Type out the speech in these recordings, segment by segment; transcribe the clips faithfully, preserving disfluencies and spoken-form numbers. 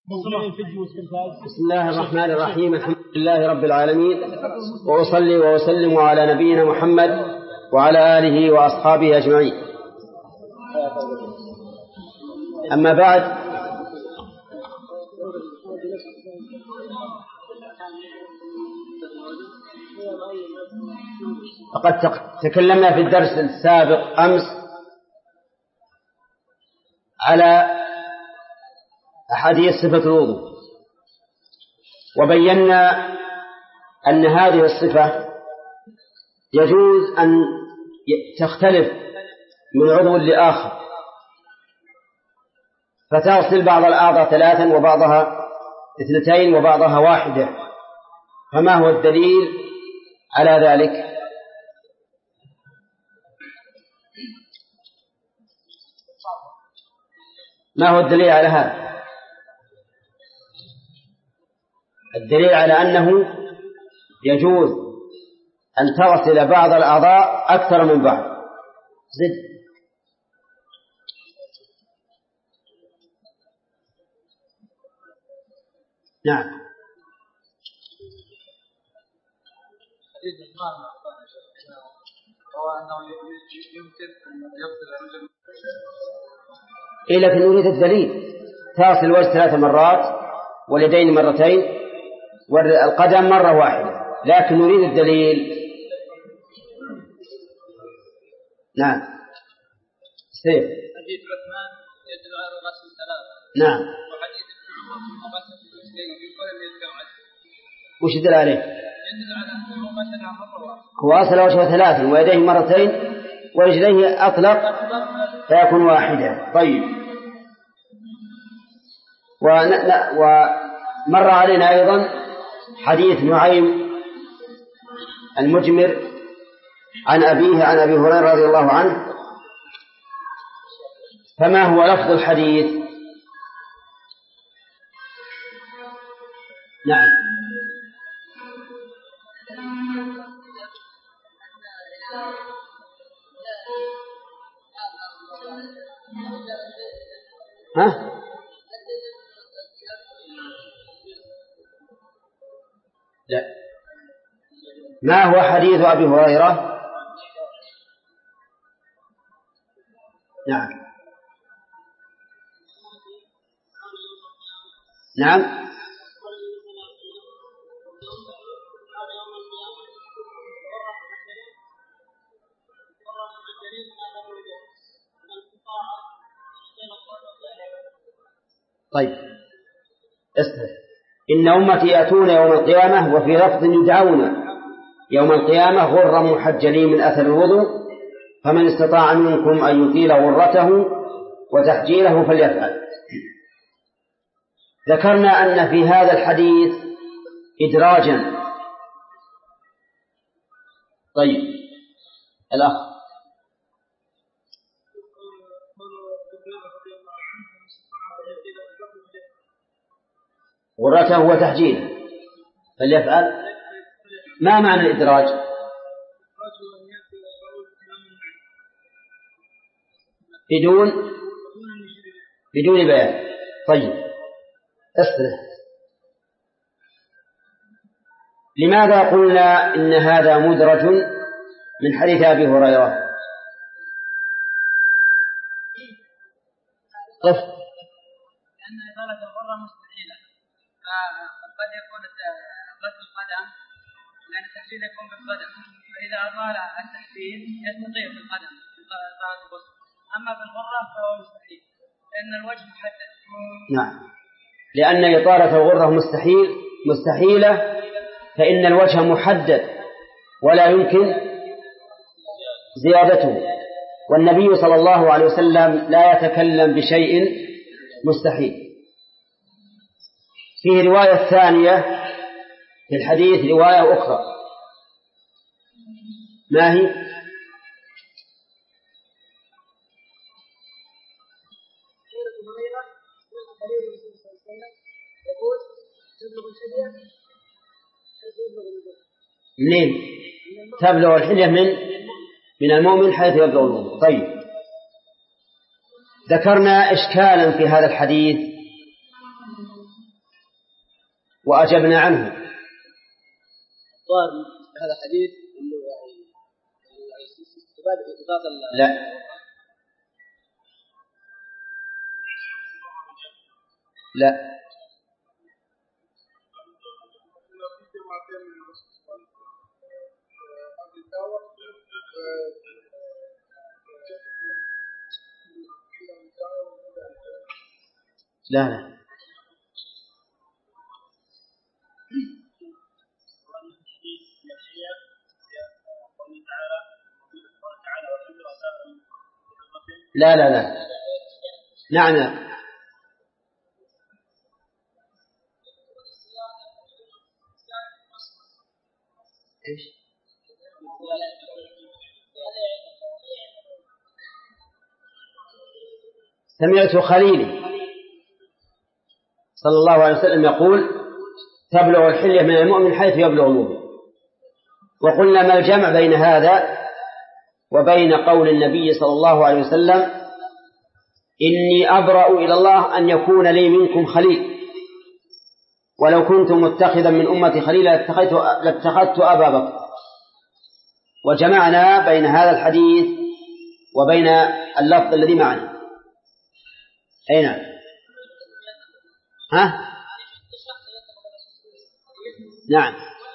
بسم الله الرحمن الرحيم. الحمد لله رب العالمين، وأصلي وأسلم على نبينا محمد وعلى آله وأصحابه أجمعين. أما بعد، فقد تكلمنا في الدرس السابق أمس على أحاديث صفة الوضوء، وبينا أن هذه الصفة يجوز أن تختلف من عضو لآخر، فتغسل بعض الأعضاء ثلاثا وبعضها اثنتين وبعضها واحدة. فما هو الدليل على ذلك؟ ما هو الدليل على هذا؟ الدليل على أنه يجوز أن تغسل بعض الأعضاء أكثر من بعض. زد. نعم. إيه، لكن نريد الدليل. تغسل الوجه ثلاث مرات واليدين مرتين والقدم مرة واحدة، لكن نريد الدليل. نعم. سيف. حديث عثمان يدل على غسل ثلاثة. نعم. وحديث ابن عمر غسل الوجهين ولم يتجوز. وش يدل عليه؟ يدل على أنه غسلها مرة واحدة. هو غسل وجهه ثلاثا ويديه مرتين ورجليه أطلق فيكون واحدة. طيب. ومر علينا أيضا حديث نعيم المجمر عن أبيه عن أبي هريرة رضي الله عنه. فما هو لفظ الحديث؟ نعم. ها؟ لا. ما هو حديث أبي هريرة؟ نعم. نعم. طيب، اسمع. إن أمتي يأتون يوم القيامة، وفي لفظ يدعون يوم القيامة غرا محجلين من أثر الوضوء، فمن استطاع منكم أن يطيل غرته وتحجيله فليفعل. ذكرنا أن في هذا الحديث إدراجا. طيب، الأخ. غرته وتحجيله فليفعل. ما معنى الإدراج؟ بدون بدون بيان. طيب، اصبر. لماذا قلنا إن هذا مدرج من حديث أبي هريرة؟ قف. لأن إطالة الغرة مستحيلة، فقد يكون غسل القدم لأن التحجيل يكون بالقدم، فإذا أطال التحجيل يستطيع في القدم إطالة الغسل. أما بالغرة فهو مستحيل لأن الوجه محدد. نعم، لأن إطالة الغرة مستحيل مستحيلة فإن الوجه محدد ولا يمكن زيادته، والنبي صلى الله عليه وسلم لا يتكلم بشيء مستحيل. فيه رواية ثانية في الحديث، رواية أخرى. ما هي؟ منين تبلغ الحلية؟ من من المؤمن حيث يبلغ الوضوء. طيب، ذكرنا إشكالا في هذا الحديث وأجبنا عنه. هذا حديث إنه يعني لا لا لا لا لا لا لا نعم إيش سمعت خليلي صلى الله عليه وسلم يقول تبلغ الحلية من المؤمن حيث يبلغ المؤمن. وقلنا ما الجمع بين هذا وبين قول النبي صلى الله عليه وسلم إني أبرأ إلى الله أن يكون لي منكم خليل ولو كنت متخذا من أمتي خليلا لاتخذت أبا بكر. وجمعنا بين هذا الحديث وبين اللفظ الذي معنا. أين ها نعم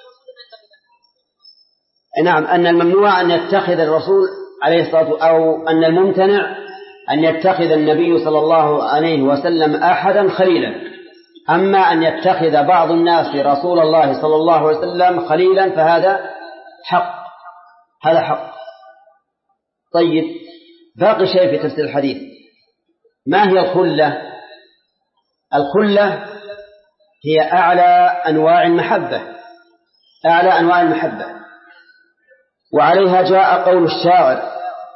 نعم أن الممنوع أن يتخذ الرسول عليه الصلاة والسلام أو أن الممتنع أن يتخذ النبي صلى الله عليه وسلم أحدا خليلا. أما أن يتخذ بعض الناس رسول الله صلى الله عليه وسلم خليلا فهذا حق هذا حق. طيب باقي شيء في تفسير الحديث. ما هي الخلة؟ الخلة هي أعلى أنواع المحبة أعلى أنواع المحبة وعليها جاء قول الشاعر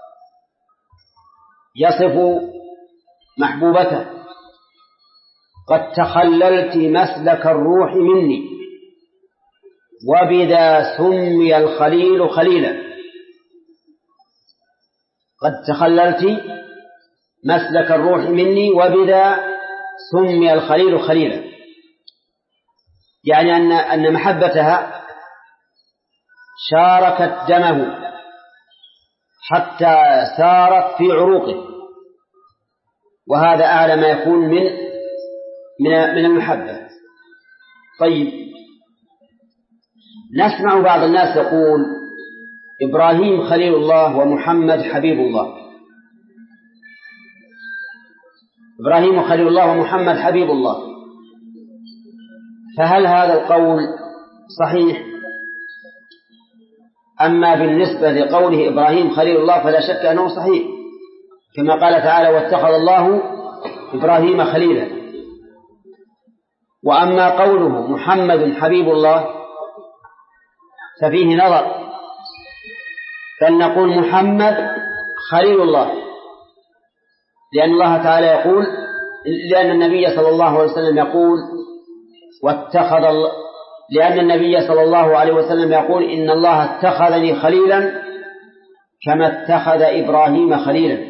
يصف محبوبته قد تخللت مسلك الروح مني وبذا سمي الخليل خليلا. قد تخللت مسلك الروح مني وبذا سمي الخليل خليلا، يعني أن أن محبتها شاركت دمه حتى سارت في عروقه، وهذا أعلى ما يكون من من من المحبة. طيب نسمع بعض الناس يقول إبراهيم خليل الله ومحمد حبيب الله. إبراهيم خليل الله ومحمد حبيب الله، فهل هذا القول صحيح؟ أما بالنسبة لقوله إبراهيم خليل الله فلا شك أنه صحيح، كما قال تعالى واتخذ الله إبراهيم خليلا. وأما قوله محمد حبيب الله ففيه نظر، فلنقول محمد خليل الله لأن الله تعالى يقول لأن النبي صلى الله عليه وسلم يقول واتخذ الله لأن النبي صلى الله عليه وسلم يقول إن الله اتخذني خليلا كما اتخذ إبراهيم خليلا.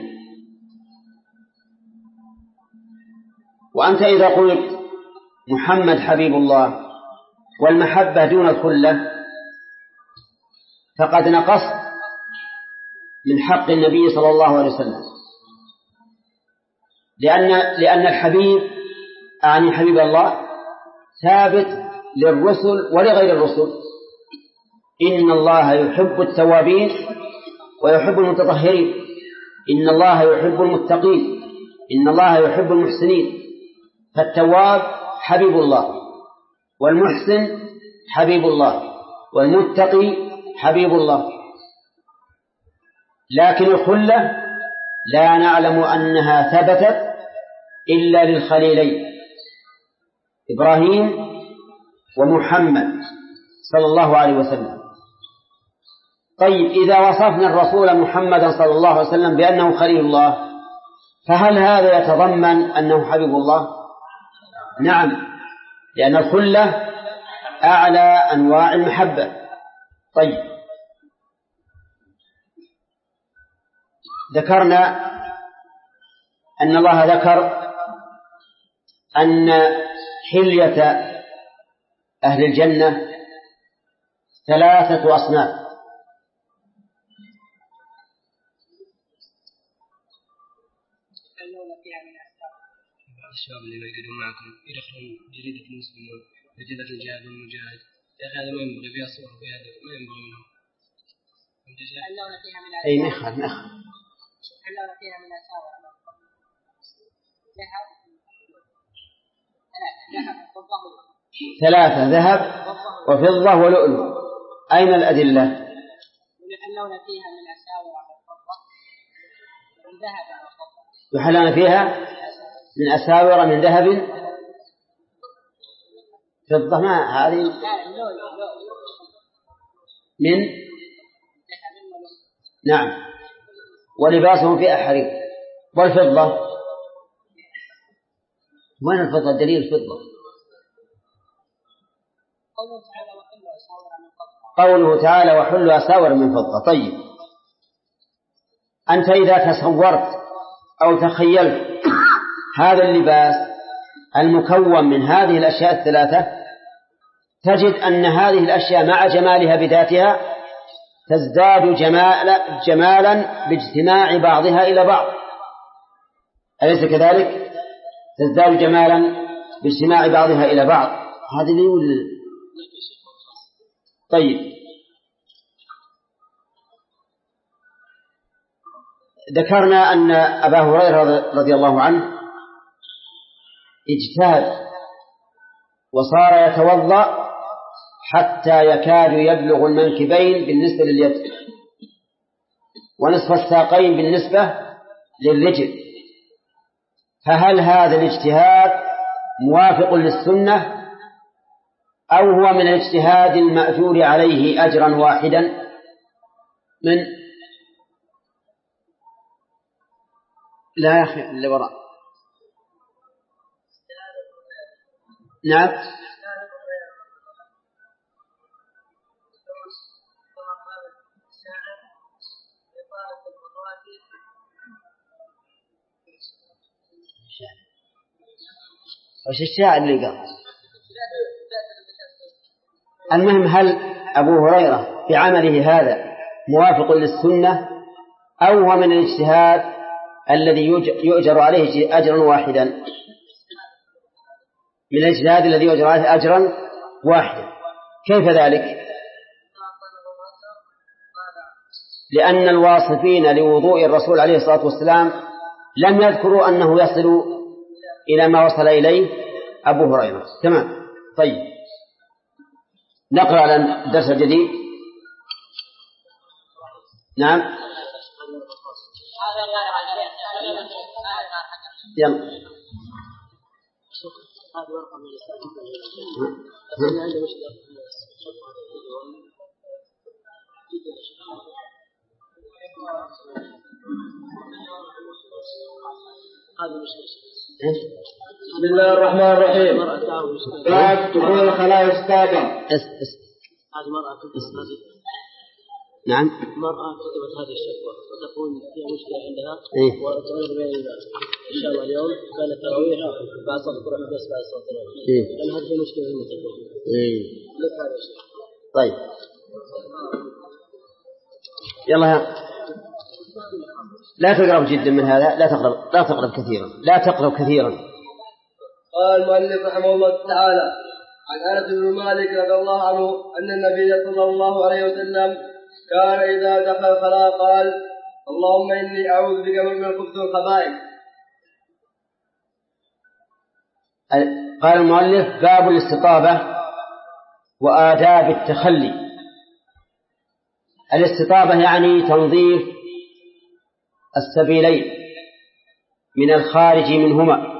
وأنت إذا قلت محمد حبيب الله والمحبة دون الخلة فقد نقصت من حق النبي صلى الله عليه وسلم، لأن لأن الحبيب أعني حبيب الله ثابت للرسل ولغير الرسل. إن الله يحب التوابين ويحب المتطهرين، إن الله يحب المتقين، إن الله يحب المحسنين. فالتواب حبيب الله، والمحسن حبيب الله، والمتقي حبيب الله. لكن الخلة لا نعلم أنها ثبتت إلا للخليلين إبراهيم ومحمد صلى الله عليه وسلم. طيب إذا وصفنا الرسول محمدا صلى الله عليه وسلم بأنه خليل الله فهل هذا يتضمن أنه حبيب الله؟ نعم، لأن الخلة أعلى أنواع المحبة. طيب ذكرنا أن الله ذكر أن حلية أهل الجنة ثلاثة أصناف. الشباب اللي يقعدون معكم يدخلون جريدة المسلمون جريدة الجهاد والمجاهد، يا أخي هذا ما ينبغي فيها صور وفيها ما ينبغي منهم. أي مخر مخر اللون فيها من أساور ثلاثة ذهب وفضة ولؤلؤ. أين الأدلة؟ اللون فيها من أساور وفضة وذهب وفضة. يحلون فيها من أساور من ذهب فضة. ما هذه من نعم. ولباسهم فيها حرير. والفضة وين الفضة؟ دليل الفضة قوله تعالى وحلوا أساور من فضة. طيب أنت إذا تصورت أو تخيلت هذا اللباس المكون من هذه الأشياء الثلاثة تجد أن هذه الأشياء مع جمالها بذاتها تزداد جمال جمالا باجتماع بعضها إلى بعض، أليس كذلك؟ تزداد جمالا باجتماع بعضها إلى بعض. هذا اللي يقول. طيب ذكرنا أن أبا هريرة رضي الله عنه اجتهد وصار يتوضأ حتى يكاد يبلغ المنكبين بالنسبة لليد ونصف الساقين بالنسبة للرجل. فهل هذا الاجتهاد موافق للسنة أو هو من الاجتهاد المأجور عليه أجرا واحدا؟ من لا يا أخي اللي وراء. نعم وش الشاعر اللي قال؟ المهم هل أبو هريرة في عمله هذا موافق للسنة أو هو من الاجتهاد الذي يؤجر عليه أجرا واحدا؟ من الاجتهاد الذي يؤجر عليه أجرا واحدا. كيف ذلك؟ لأن الواصفين لوضوء الرسول عليه الصلاة والسلام لم يذكروا أنه يصل إلى ما وصل إليه أبو هريرة. تمام. طيب نقرأ على الدرس الجديد. نعم يلا بسم الله الرحمن الرحيم. باب دخول الخلاء السابع. اس اس هذه مرأة كتبت نعم مرأة كتبت هذه الشكوى وتقول فيها مشكلة عندها إيه؟ وتعرض بين إن شاء الله اليوم كان التراويح بعد صلاة الظهر بس بعد صلاة التراويح. إيه؟ هل هذه مشكلة هنا تقول؟ إيه؟ ليس هذا الشيء. طيب يلا لا تقرب جدا من هذا. لا تقرب لا تقرب كثيرا لا تقرب كثيرا. قال المؤلف رحمه الله تعالى عن أنس بن مالك رضي الله عنه أن النبي صلى الله عليه وسلم كان إذا دخل الخلاء قال اللهم إني أعوذ بك من الخبث والخبائث. قال المؤلف باب الاستطابة وآداب التخلي. الاستطابة يعني تنظيف السبيلين من الخارج منهما.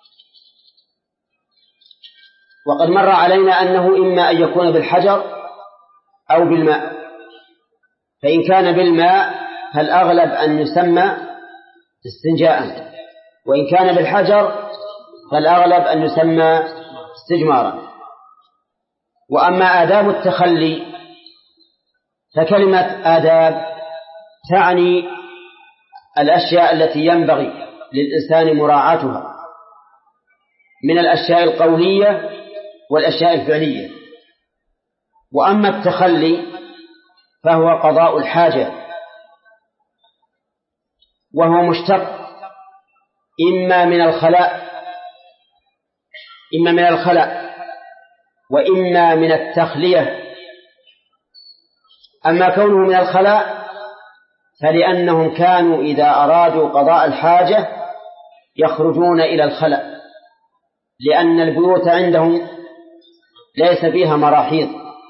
وقد مر علينا أنه إما أن يكون بالحجر أو بالماء. فإن كان بالماء فالأغلب أن يسمى استنجاء، وإن كان بالحجر فالأغلب أن يسمى استجمارا. وأما آداب التخلي فكلمة آداب تعني الأشياء التي ينبغي للإنسان مراعاتها من الأشياء القولية والأشياء الفعلية. وأما التخلي فهو قضاء الحاجة، وهو مشتق إما من الخلاء إما من الخلاء وإما من التخلية. أما كونه من الخلاء فلأنهم كانوا إذا أرادوا قضاء الحاجة يخرجون إلى الخلاء، لأن البيوت عندهم ليس فيها مراحيض.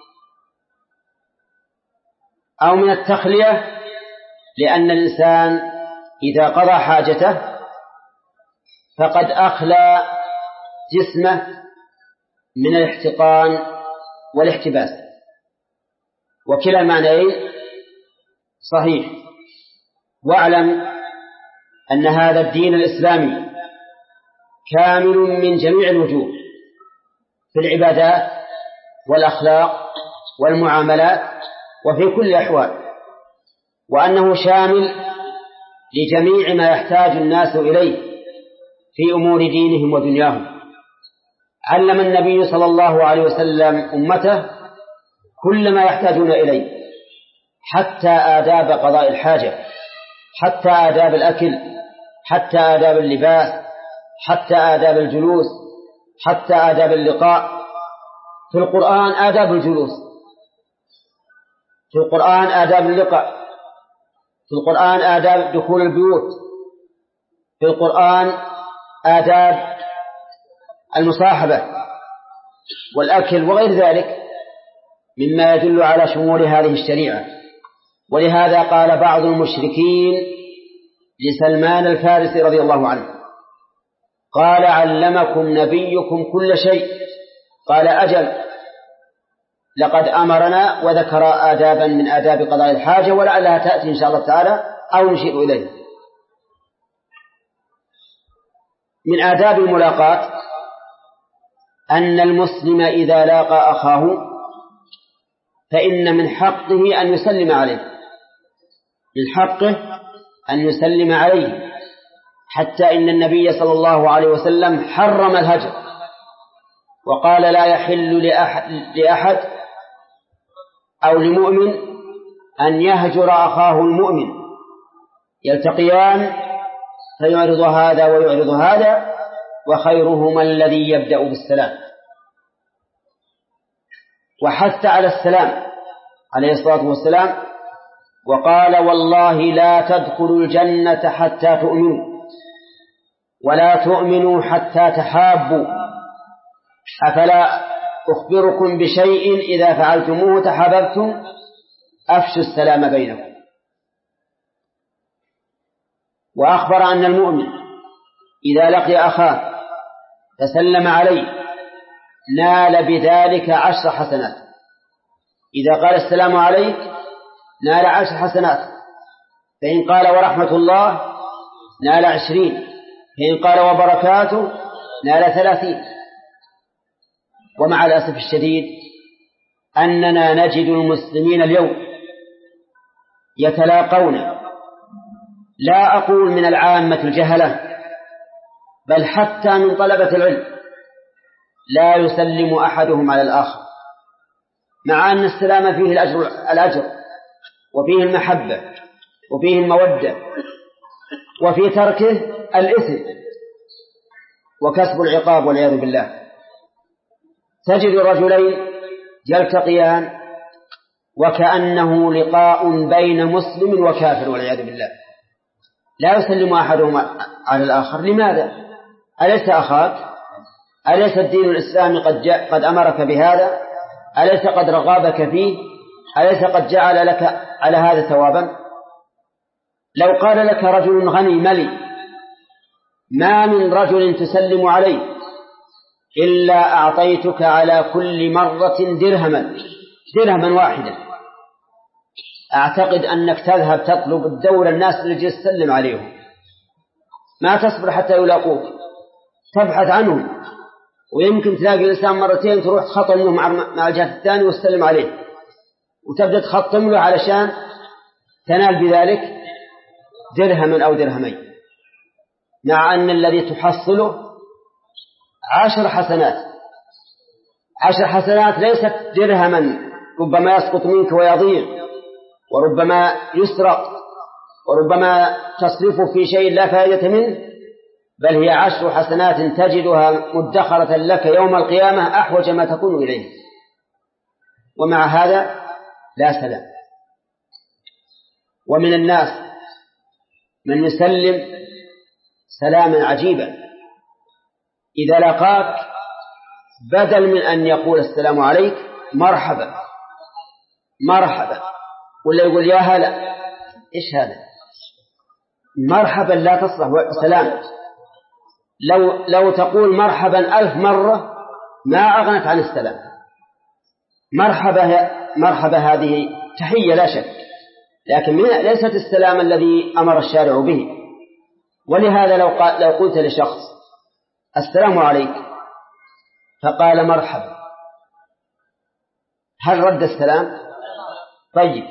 أو من التخلية لأن الإنسان إذا قضى حاجته فقد أخلى جسمه من الاحتقان والاحتباس، وكلا المعنيين صحيح. واعلم أن هذا الدين الإسلامي كامل من جميع الوجوه في العبادات والأخلاق والمعاملات وفي كل الأحوال، وأنه شامل لجميع ما يحتاج الناس إليه في أمور دينهم ودنياهم. علم النبي صلى الله عليه وسلم أمته كل ما يحتاجون إليه، حتى آداب قضاء الحاجة، حتى آداب الأكل، حتى آداب اللباس، حتى آداب الجلوس، حتى آداب اللقاء. في القرآن آداب الجلوس، في القرآن آداب اللقاء، في القرآن آداب دخول البيوت، في القرآن آداب المصاحبة والأكل وغير ذلك مما يدل على شمول هذه الشريعة. ولهذا قال بعض المشركين لسلمان الفارسي رضي الله عنه، قال علمكم نبيكم كل شيء؟ قال أجل، لقد أمرنا، وذكر آدابا من آداب قضاء الحاجة ولعلها تأتي إن شاء الله تعالى أو نشير إليه. من آداب الملاقاة أن المسلم إذا لاقى أخاه فإن من حقه أن يسلم عليه، من حقه أن يسلم عليه، حتى إن النبي صلى الله عليه وسلم حرم الهجر وقال لا يحل لأحد, لأحد أو لمؤمن أن يهجر أخاه المؤمن، يلتقيان فيعرض هذا ويعرض هذا، وخيرهما الذي يبدأ بالسلام. وحث على السلام عليه الصلاة والسلام وقال والله لا تدخلوا الجنة حتى تؤمنوا ولا تؤمنوا حتى تحابوا، أفلا أخبركم بشيء إذا فعلتموه تحاببتم؟ أفشوا السلام بينكم. وأخبر أن المؤمن إذا لقي أخاه فسلم عليه نال بذلك عشر حسنات. إذا قال السلام عليك نال عشر حسنات، فإن قال ورحمة الله نال عشرين، فإن قال وبركاته نال ثلاثين. ومع الأسف الشديد أننا نجد المسلمين اليوم يتلاقون، لا أقول من العامة الجهلة بل حتى من طلبة العلم، لا يسلم أحدهم على الآخر، مع أن السلام فيه الأجر, الأجر وفيه المحبة وفيه المودة وفي تركه الإثم وكسب العقاب والعياذ بالله. تجد الرجلين يلتقيان وكأنه لقاء بين مسلم وكافر والعياذ بالله، لا يسلم أحدهما على الآخر. لماذا؟ أليس أخاك؟ أليس الدين الإسلامي قد, جاء قد أمرك بهذا؟ أليس قد رغبك فيه؟ أليس قد جعل لك على هذا ثوابا؟ لو قال لك رجل غني ملي ما من رجل تسلم عليه إلا أعطيتك على كل مرة درهما درهما واحدا، أعتقد أنك تذهب تطلب الدولة الناس اللي تسلم عليهم، ما تصبر حتى يلاقوك، تبحث عنهم، ويمكن تلاقي الإنسان مرتين تروح تخطم له مع الجهة الثانية وتسلم عليه وتبدأ تخطم له علشان تنال بذلك درهما أو درهمين، مع أن الذي تحصله عشر حسنات. عشر حسنات ليست درهما ربما يسقط منك ويضيع، وربما يسرق، وربما تصرفه في شيء لا فائدة منه، بل هي عشر حسنات تجدها مدخرة لك يوم القيامة أحوج ما تكون إليه، ومع هذا لا سلام. ومن الناس من يسلم سلاما عجيبا، إذا لقاك بدل من أن يقول السلام عليك مرحبا مرحبا، ولا يقول يا هلا. إيش هذا؟ مرحبا لا تصلح سلام. لو, لو تقول مرحبا ألف مرة ما أغنت عن السلام. مرحبا مرحبا هذه تحية لا شك، لكن ليست السلام الذي أمر الشارع به. ولهذا لو, لو قلت لشخص السلام عليك فقال مرحبا، هل رد السلام؟ طيب،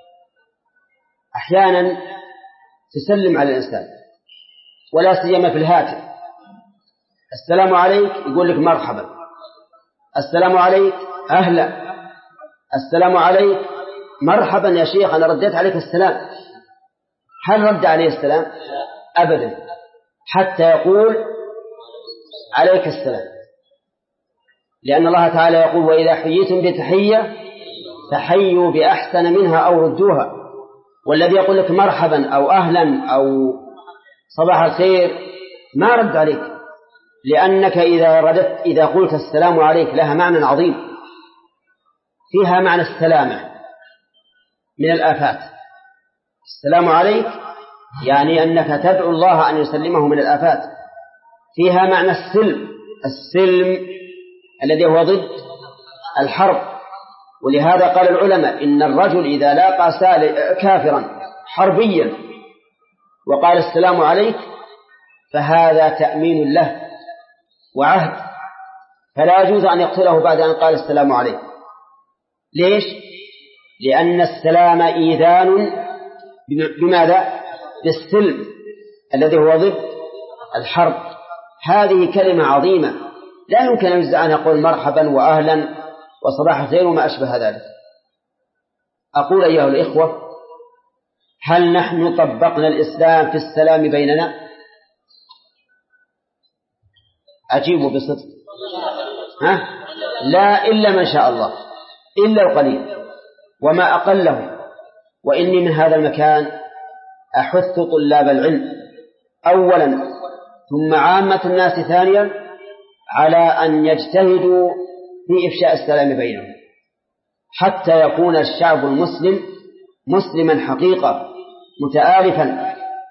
أحيانا تسلم على الإنسان ولا سيما في الهاتف، السلام عليك يقول لك مرحبا، السلام عليك أهلا، السلام عليك مرحبا يا شيخ أنا رديت عليك السلام. هل رد عليه السلام؟ أبدا، حتى يقول عليك السلام، لأن الله تعالى يقول وإذا حييتم بتحية فحيوا بأحسن منها أو ردوها. والذي يقول لك مرحبا أو أهلا أو صباح الخير ما رد عليك، لأنك إذا ردت إذا قلت السلام عليك لها معنى عظيم، فيها معنى السلامة من الآفات. السلام عليك يعني أنك تدعو الله أن يسلمه من الآفات. فيها معنى السلم، السلم الذي هو ضد الحرب. ولهذا قال العلماء إن الرجل إذا لاقى كافرا حربيا وقال السلام عليك فهذا تأمين له وعهد، فلا يجوز أن يقتله بعد أن قال السلام عليك. ليش؟ لأن السلام إيذان بماذا؟ بالسلم الذي هو ضد الحرب. هذه كلمة عظيمة لا يمكن أن يجزع أن يقول مرحبا وأهلا وصباح الخير وما أشبه ذلك. أقول أيها الإخوة، هل نحن طبقنا الإسلام في السلام بيننا؟ أجيبوا بصدق. ها؟ لا، إلا من شاء الله، إلا القليل وما أقله. وإني من هذا المكان أحث طلاب العلم أولا ثم عامة الناس ثانيا على أن يجتهدوا في إفشاء السلام بينهم حتى يكون الشعب المسلم مسلما حقيقة متآلفا.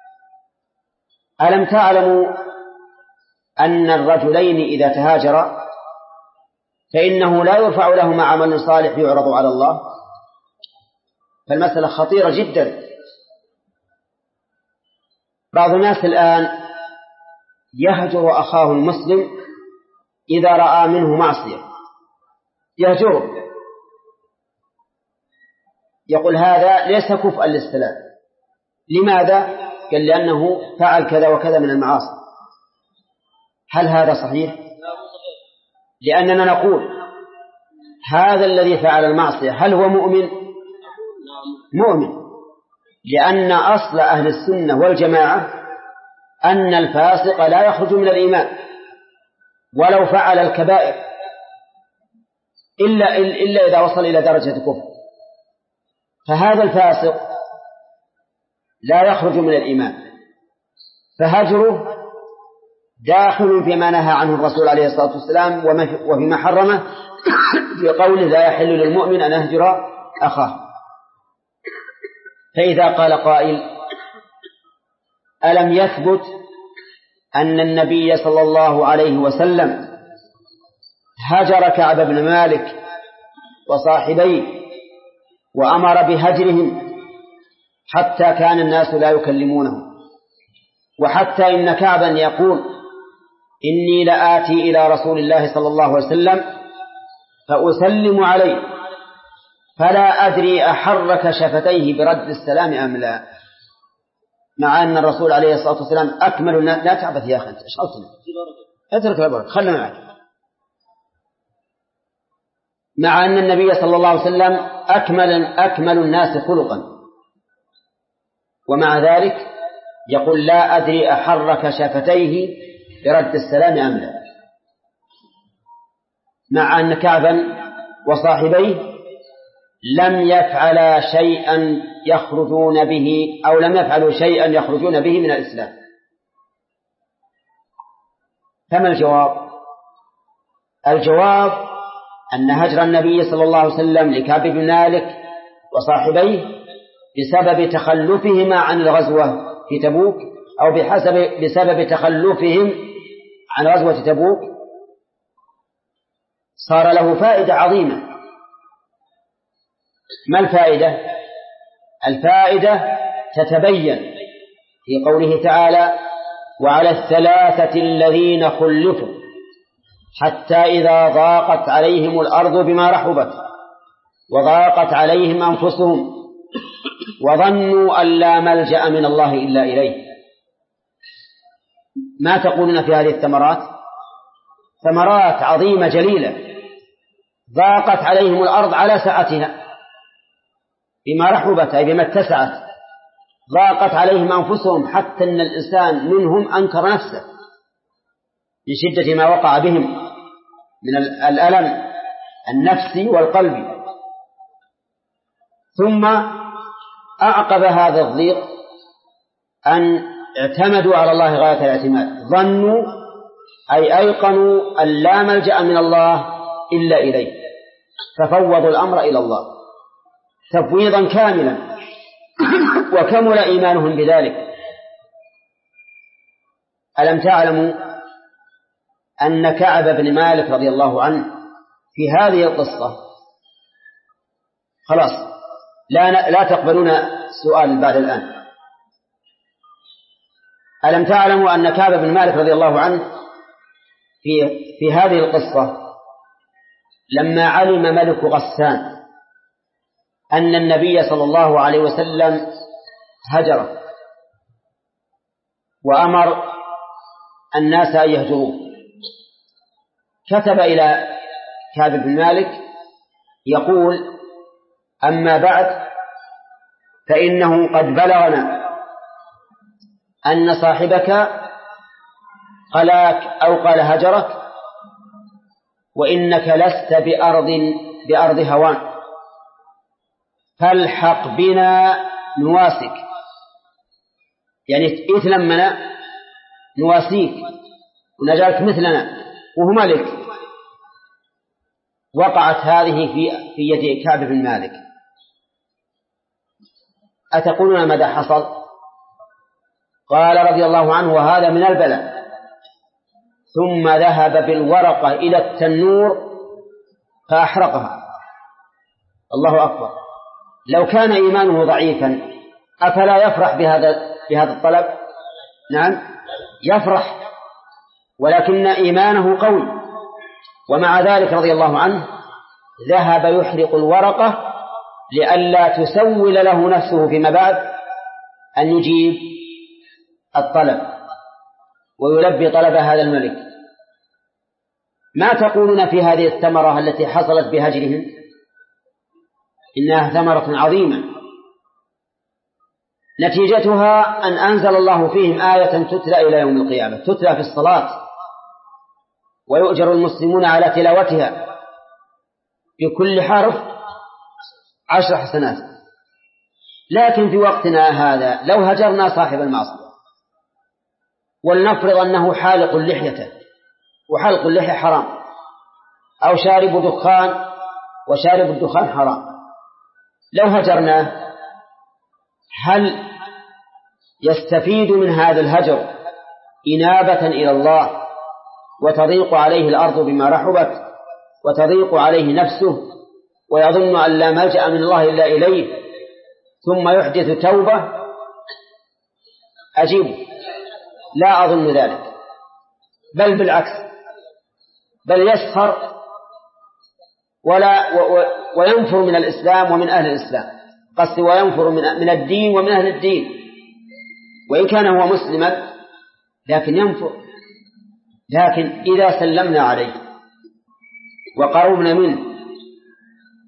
ألم تعلموا أن الرجلين إذا تهاجرا فإنه لا يرفع لهما عمل صالح يعرض على الله؟ فالمسألة خطيرة جدا. بعض الناس الآن يهجر أخاه المسلم إذا رأى منه معصية، يهجره، يقول هذا ليس كفءا للسلام. لماذا؟ قال لأنه فعل كذا وكذا من المعاصي. هل هذا صحيح؟ لأننا نقول هذا الذي فعل المعصية هل هو مؤمن؟ مؤمن، لأن أصل أهل السنة والجماعة أن الفاسق لا يخرج من الإيمان ولو فعل الكبائر إلا, إلا إذا وصل إلى درجة كفر. فهذا الفاسق لا يخرج من الإيمان، فهجره داخل فيما نهى عنه الرسول عليه الصلاة والسلام وفيما حرمه في قوله لا يحل للمؤمن أن يهجر أخاه. فإذا قال قائل ألم يثبت أن النبي صلى الله عليه وسلم هجر كعب بن مالك وصاحبيه وأمر بهجرهم حتى كان الناس لا يكلمونه، وحتى إن كعبا يقول إني لآتي إلى رسول الله صلى الله عليه وسلم فأسلم عليه فلا أدري أحرك شفتيه برد السلام أم لا، مع أن الرسول عليه الصلاة والسلام أكمل الناس. لا تعبث يا أخي، أنت أشغلتنا، اترك البرد، خلنا معك. مع أن النبي صلى الله عليه وسلم أكمل, أكمل الناس خلقا، ومع ذلك يقول لا أدري أحرك شفتيه برد السلام أم لا، مع أن كعبا وصاحبيه لم يفعل شيئا يخرجون به أو لم يفعلوا شيئا يخرجون به من الإسلام. فما الجواب؟ الجواب أن هجر النبي صلى الله عليه وسلم لكعب بن مالك وصاحبيه بسبب تخلفهما عن الغزوة في تبوك، أو بحسب بسبب تخلفهم عن غزوة تبوك، صار له فائدة عظيمة. ما الفائدة؟ الفائدة تتبين في قوله تعالى: وعلى الثلاثة الذين خلفوا حتى إذا ضاقت عليهم الأرض بما رحبت وضاقت عليهم أنفسهم وظنوا أن لا ملجأ من الله إلا إليه. ما تقولون في هذه الثمرات؟ ثمرات عظيمة جليلة. ضاقت عليهم الأرض على سعتها بما رحبت أي بما اتسعت، ضاقت عليهم أنفسهم حتى أن الإنسان منهم أنكر نفسه من شدة ما وقع بهم من الألم النفسي والقلبي. ثم أعقب هذا الضيق أن اعتمدوا على الله غاية الاعتماد، ظنوا أي أيقنوا أن لا ملجأ من الله إلا إليه، ففوضوا الأمر إلى الله تفويضا كاملا، وكمل إيمانهم بذلك. ألم تعلموا أن كعب بن مالك رضي الله عنه في هذه القصة خلاص لا, لا تقبلون سؤال بعد الآن. ألم تعلموا أن كعب بن مالك رضي الله عنه في, في هذه القصة لما علم ملك غسان أن النبي صلى الله عليه وسلم هجر وأمر الناس أن يهجروه، كتب إلى كعب بن مالك يقول: أما بعد فإنه قد بلغنا أن صاحبك قلاك أو قال هجرك، وإنك لست بأرض بأرض هوان، فالحق بنا نواسك، يعني اتلمنا نواسيك ونجعلك مثلنا وهو ملك. وقعت هذه في في يد كعب بن مالك. أتقولون ماذا حصل؟ قال رضي الله عنه: وهذا من البلاء. ثم ذهب بالورقة إلى التنور فأحرقها. الله أكبر! لو كان إيمانه ضعيفا أفلا يفرح بهذا بهذا الطلب؟ نعم يفرح، ولكن إيمانه قوي. ومع ذلك رضي الله عنه ذهب يحرق الورقة لئلا تسول له نفسه فيما بعد أن يجيب الطلب ويلبي طلب هذا الملك. ما تقولون في هذه الثمرة التي حصلت بهجرهم؟ إنها ثمرة عظيمة نتيجتها أن أنزل الله فيهم آية تتلى إلى يوم القيامة، تتلى في الصلاة ويؤجر المسلمون على تلاوتها بكل حرف عشر حسنات. لكن في وقتنا هذا لو هجرنا صاحب المعصية ولنفرض أنه حالق لحيته، وحلق اللحية حرام، أو شارب دخان وشارب الدخان حرام، لو هجرناه هل يستفيد من هذا الهجر إنابة إلى الله وتضيق عليه الأرض بما رحبت وتضيق عليه نفسه ويظن أن لا ملجأ من الله إلا إليه ثم يحدث توبة؟ أجيب لا أظن ذلك، بل بالعكس، بل يسخر ولا وينفر من الإسلام ومن أهل الإسلام، قصدي وينفر من الدين ومن أهل الدين، وإن كان هو مسلما لكن ينفر. لكن إذا سلمنا عليه وقربنا منه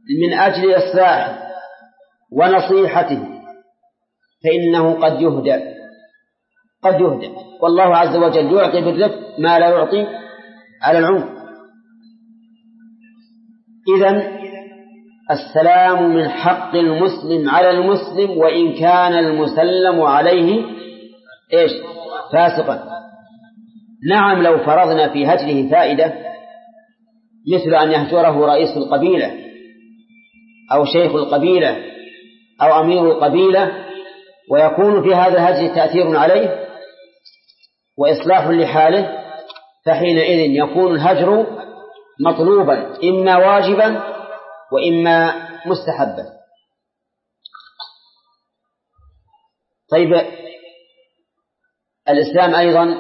من أجل إصلاحه ونصيحته فإنه قد يهدى قد يهدى والله عز وجل يعطي بالرفق ما لا يعطي على العنف. إذن السلام من حق المسلم على المسلم وإن كان المسلم عليه إيش فاسقا. نعم لو فرضنا في هجره فائدة مثل أن يهجره رئيس القبيلة أو شيخ القبيلة أو أمير القبيلة ويكون في هذا الهجر تأثير عليه وإصلاح لحاله فحينئذ يكون الهجر مطلوبا إما واجبا وإما مستحبا. طيب الإسلام أيضا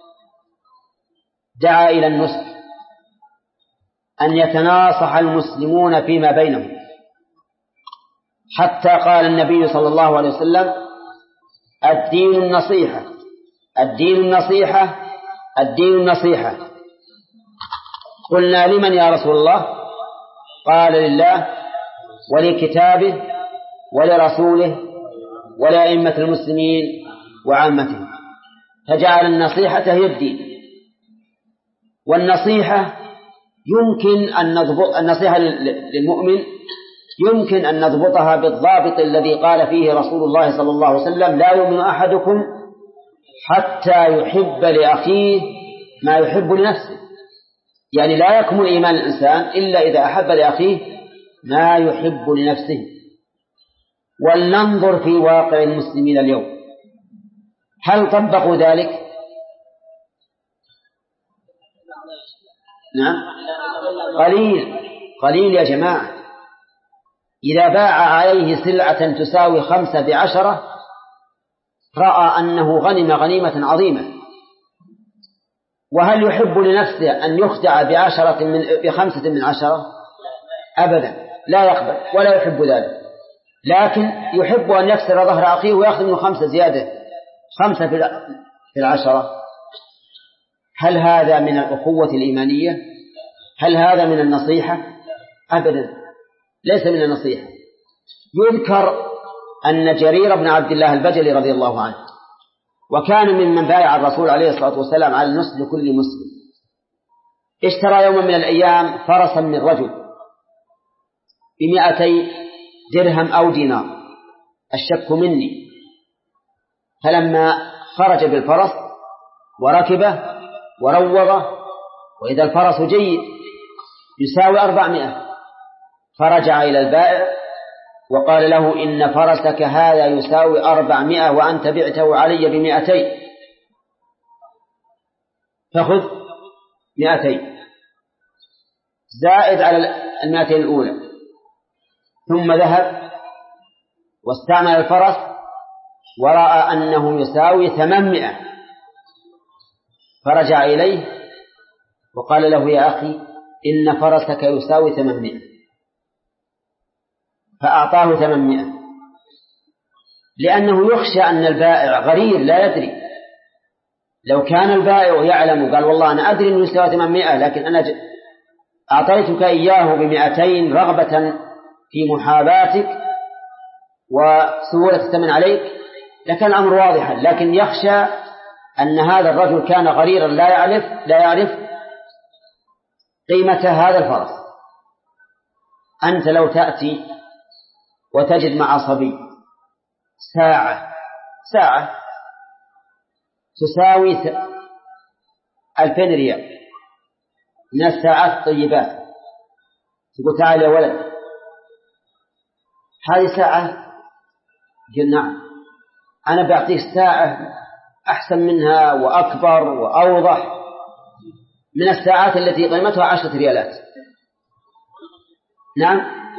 دعا إلى النصح أن يتناصح المسلمون فيما بينهم حتى قال النبي صلى الله عليه وسلم الدين النصيحة الدين النصيحة الدين النصيحة. قلنا لمن يا رسول الله؟ قال لله ولكتابه ولرسوله ولأئمة المسلمين وعامتهم. فجعل النصيحة هي الدين. والنصيحة يمكن أن نضبط النصيحة للمؤمن يمكن أن نضبطها بالضابط الذي قال فيه رسول الله صلى الله عليه وسلم لا يؤمن أحدكم حتى يحب لأخيه ما يحب لنفسه. يعني لا يكمل إيمان الإنسان إلا إذا أحب لأخيه ما يحب لنفسه. ولننظر في واقع المسلمين اليوم هل طبقوا ذلك؟ نعم قليل قليل يا جماعة. إذا باع عليه سلعة تساوي خمسة بعشرة رأى أنه غنم غنيمة عظيمة. وهل يحب لنفسه أن يخدع بعشرة من بخمسة من عشرة؟ أبدا لا يقبل ولا يحب ذلك. لكن يحب أن يكسر ظهر أخيه ويأخذ منه خمسة زيادة خمسة في العشرة. هل هذا من الأخوة الإيمانية؟ هل هذا من النصيحة؟ أبدا ليس من النصيحة. يذكر أن جرير بن عبد الله البجلي رضي الله عنه وكان ممن بايع الرسول عليه الصلاة والسلام على النصح لكل مسلم اشترى يوما من الأيام فرسا من رجل بمئتي درهم أو دينار الشك مني. فلما خرج بالفرس وركبه وروضه وإذا الفرس جيد يساوي أربعمائة فرجع إلى البائع وقال له إن فرسك هذا يساوي أربعمائة وأنت بعته علي بمئتين فخذ مئتين زائد على المئتين الأولى. ثم ذهب واستعمل الفرس ورأى أنه يساوي ثمانمائة فرجع إليه وقال له يا أخي إن فرسك يساوي ثمانمائة فأعطاه ثمانمائة لأنه يخشى أن البائع غرير لا يدري. لو كان البائع يعلم وقال والله أنا أدري أنه يساوي ثمانمائة لكن أنا أعطيتك إياه بمئتين رغبة في محاباتك وسهولة الثمن عليك لكان الأمر واضحا. لكن يخشى أن هذا الرجل كان غريرا لا يعرف لا يعرف قيمة هذا الفرس. أنت لو تأتي وتجد مع صبي ساعة ساعة تساوي ألفين ريال من الساعات الطيبات تقول تعال يا ولد هذه ساعة قل نعم أنا بعطيك ساعة أحسن منها وأكبر وأوضح من الساعات التي قيمتها عشرة ريالات. نعم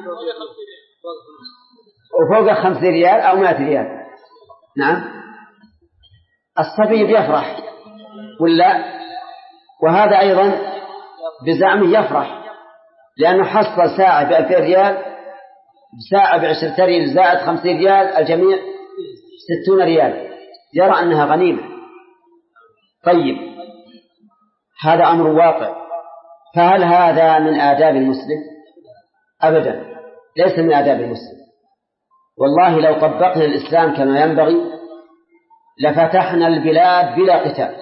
وفوق خمس ريال أو مائة ريال. نعم الصبي بيفرح ولا وهذا أيضا بزعمه يفرح لأنه حصل ساعة بألفين ريال ساعة بعشرة ريال زائد خمسين ريال الجميع ستون ريال يرى أنها غنيمة. طيب هذا أمر واقع. فهل هذا من آداب المسلم؟ أبدا ليس من آداب المسلم. والله لو طبقنا الإسلام كما ينبغي لفتحنا البلاد بلا قتال،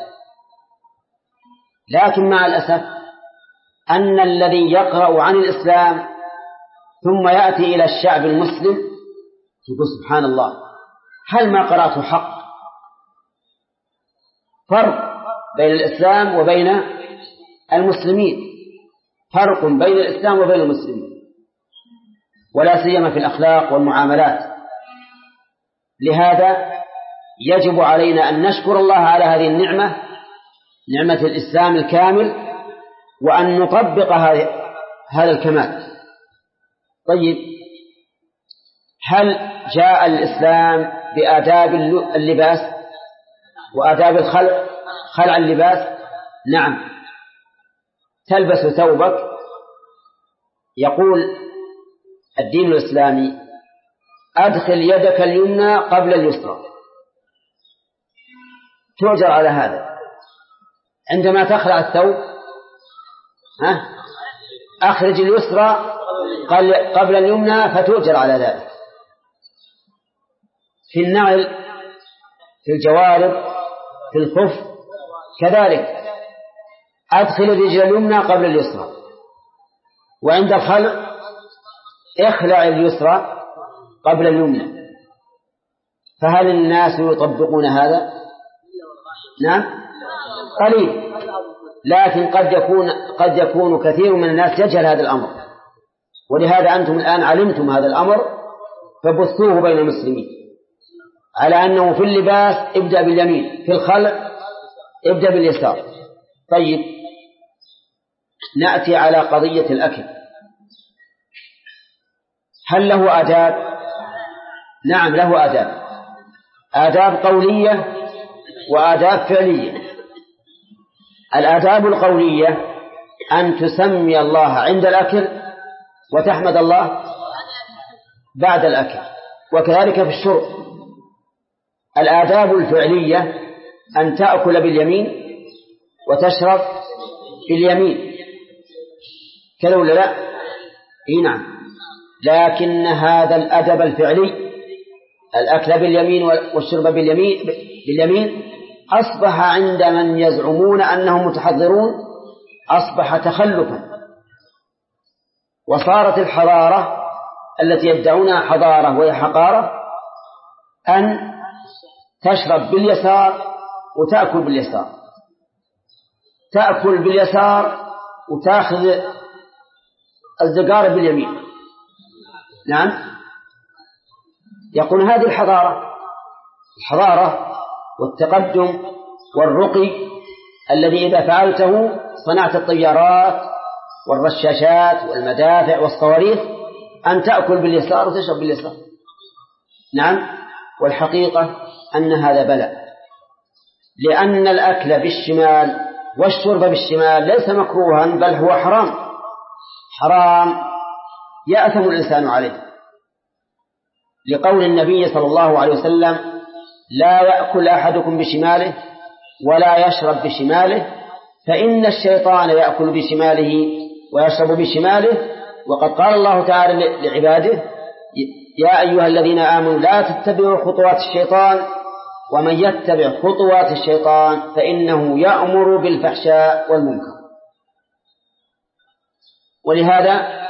لكن مع الأسف أن الذي يقرأ عن الإسلام ثم يأتي إلى الشعب المسلم يقول سبحان الله هل ما قرأته حق؟ فرق بين الإسلام وبين المسلمين، فرق بين الإسلام وبين المسلمين، ولا سيما في الأخلاق والمعاملات. لهذا يجب علينا أن نشكر الله على هذه النعمة، نعمة الإسلام الكامل، وأن نطبق هذا الكمال. طيب، هل جاء الإسلام بآداب اللباس وآداب الخلع، خلع اللباس؟ نعم، تلبس ثوبك. يقول الدين الإسلامي أدخل يدك اليمنى قبل اليسرى، تؤجر على هذا. عندما تخلع الثوب ها أخرج اليسرى قبل اليمنى فتؤجر على ذلك. في النعل، في الجوارب، في الخف كذلك، أدخل الرجل اليمنى قبل اليسرى. وعند الخلع اخلع اليسرى قبل اليمنى. فهل الناس يطبقون هذا؟ نعم، قليل، لكن قد يكون قد يكون كثير من الناس يجهل هذا الأمر، ولهذا أنتم الآن علمتم هذا الأمر فبثوه بين المسلمين على أنه في اللباس ابدأ باليمين، في الخلع ابدأ باليسار. طيب، نأتي على قضية الأكل. هل له آداب؟ نعم له آداب، آداب قولية وآداب فعلية. الآداب القولية أن تسمي الله عند الأكل وتحمد الله بعد الأكل، وكذلك في الشرب. الآداب الفعلية أن تأكل باليمين وتشرب باليمين، كذا ولا لا؟ إيه نعم. لكن هذا الأدب الفعلي، الأكل باليمين والشرب باليمين, باليمين أصبح عند من يزعمون أنهم متحضرون أصبح تخلفا. وصارت الحضارة التي يدعونها حضارة وهي حقارة أن تشرب باليسار وتأكل باليسار، تأكل باليسار وتأخذ الزقار باليمين. نعم، يقول هذه الحضارة الحضارة والتقدم والرقي الذي إذا فعلته صنعت الطيارات والرشاشات والمدافع والصواريخ، أن تأكل باليسار وتشرب باليسار. نعم، والحقيقة أن هذا بلاء، لأن الأكل بالشمال والشرب بالشمال ليس مكروها بل هو حرام، حرام يأثم الإنسان عليه، لقول النبي صلى الله عليه وسلم: لا يأكل أحدكم بشماله ولا يشرب بشماله، فإن الشيطان يأكل بشماله ويشرب بشماله. وقد قال الله تعالى لعباده: يا أيها الذين آمنوا لا تتبعوا خطوات الشيطان ومن يتبع خطوات الشيطان فإنه يأمر بالفحشاء والمنكر. ولهذا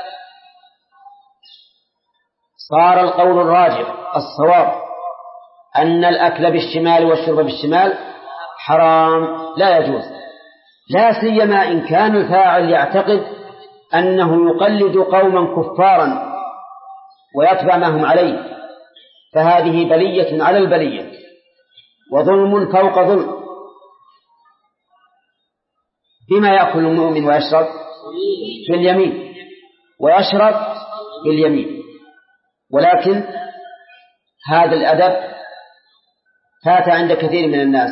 صار القول الراجح الصواب أن الأكل بالشمال والشرب بالشمال حرام لا يجوز، لا سيما إن كان الفاعل يعتقد أنه يقلد قوما كفارا ويتبع ما هم عليه، فهذه بلية على البلية وظلم فوق ظلم. بما يأكل المؤمن ويشرب باليمين ويشرب باليمين، ولكن هذا الأدب فات عند كثير من الناس.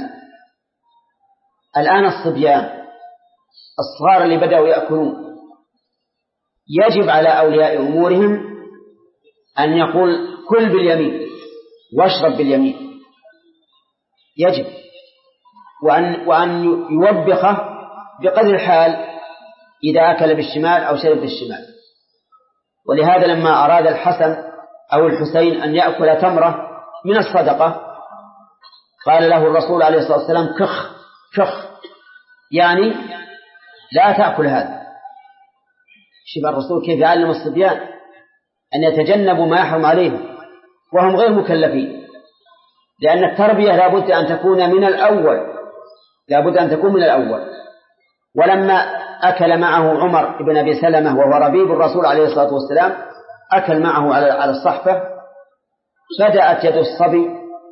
الآن الصبيان الصغار اللي بدأوا يأكلون يجب على أولياء أمورهم أن يقول: كل باليمين واشرب باليمين، يجب، وأن, وأن يوبخه بقدر الحال إذا أكل بالشمال أو شرب بالشمال. ولهذا لما أراد الحسن أو الحسين أن يأكل تمرة من الصدقة قال له الرسول عليه الصلاة والسلام كخ كخ، يعني لا تأكل هذا. شوف الرسول كيف يعلم الصبيان أن يتجنبوا ما يحرم عليهم وهم غير مكلفين، لأن التربية لابد أن تكون من الأول، لابد أن تكون من الأول. ولما أكل معه عمر بن أبي سلمة وهو ربيب الرسول عليه الصلاة والسلام، أكل معه على الصحفة، بدأت يد الصبي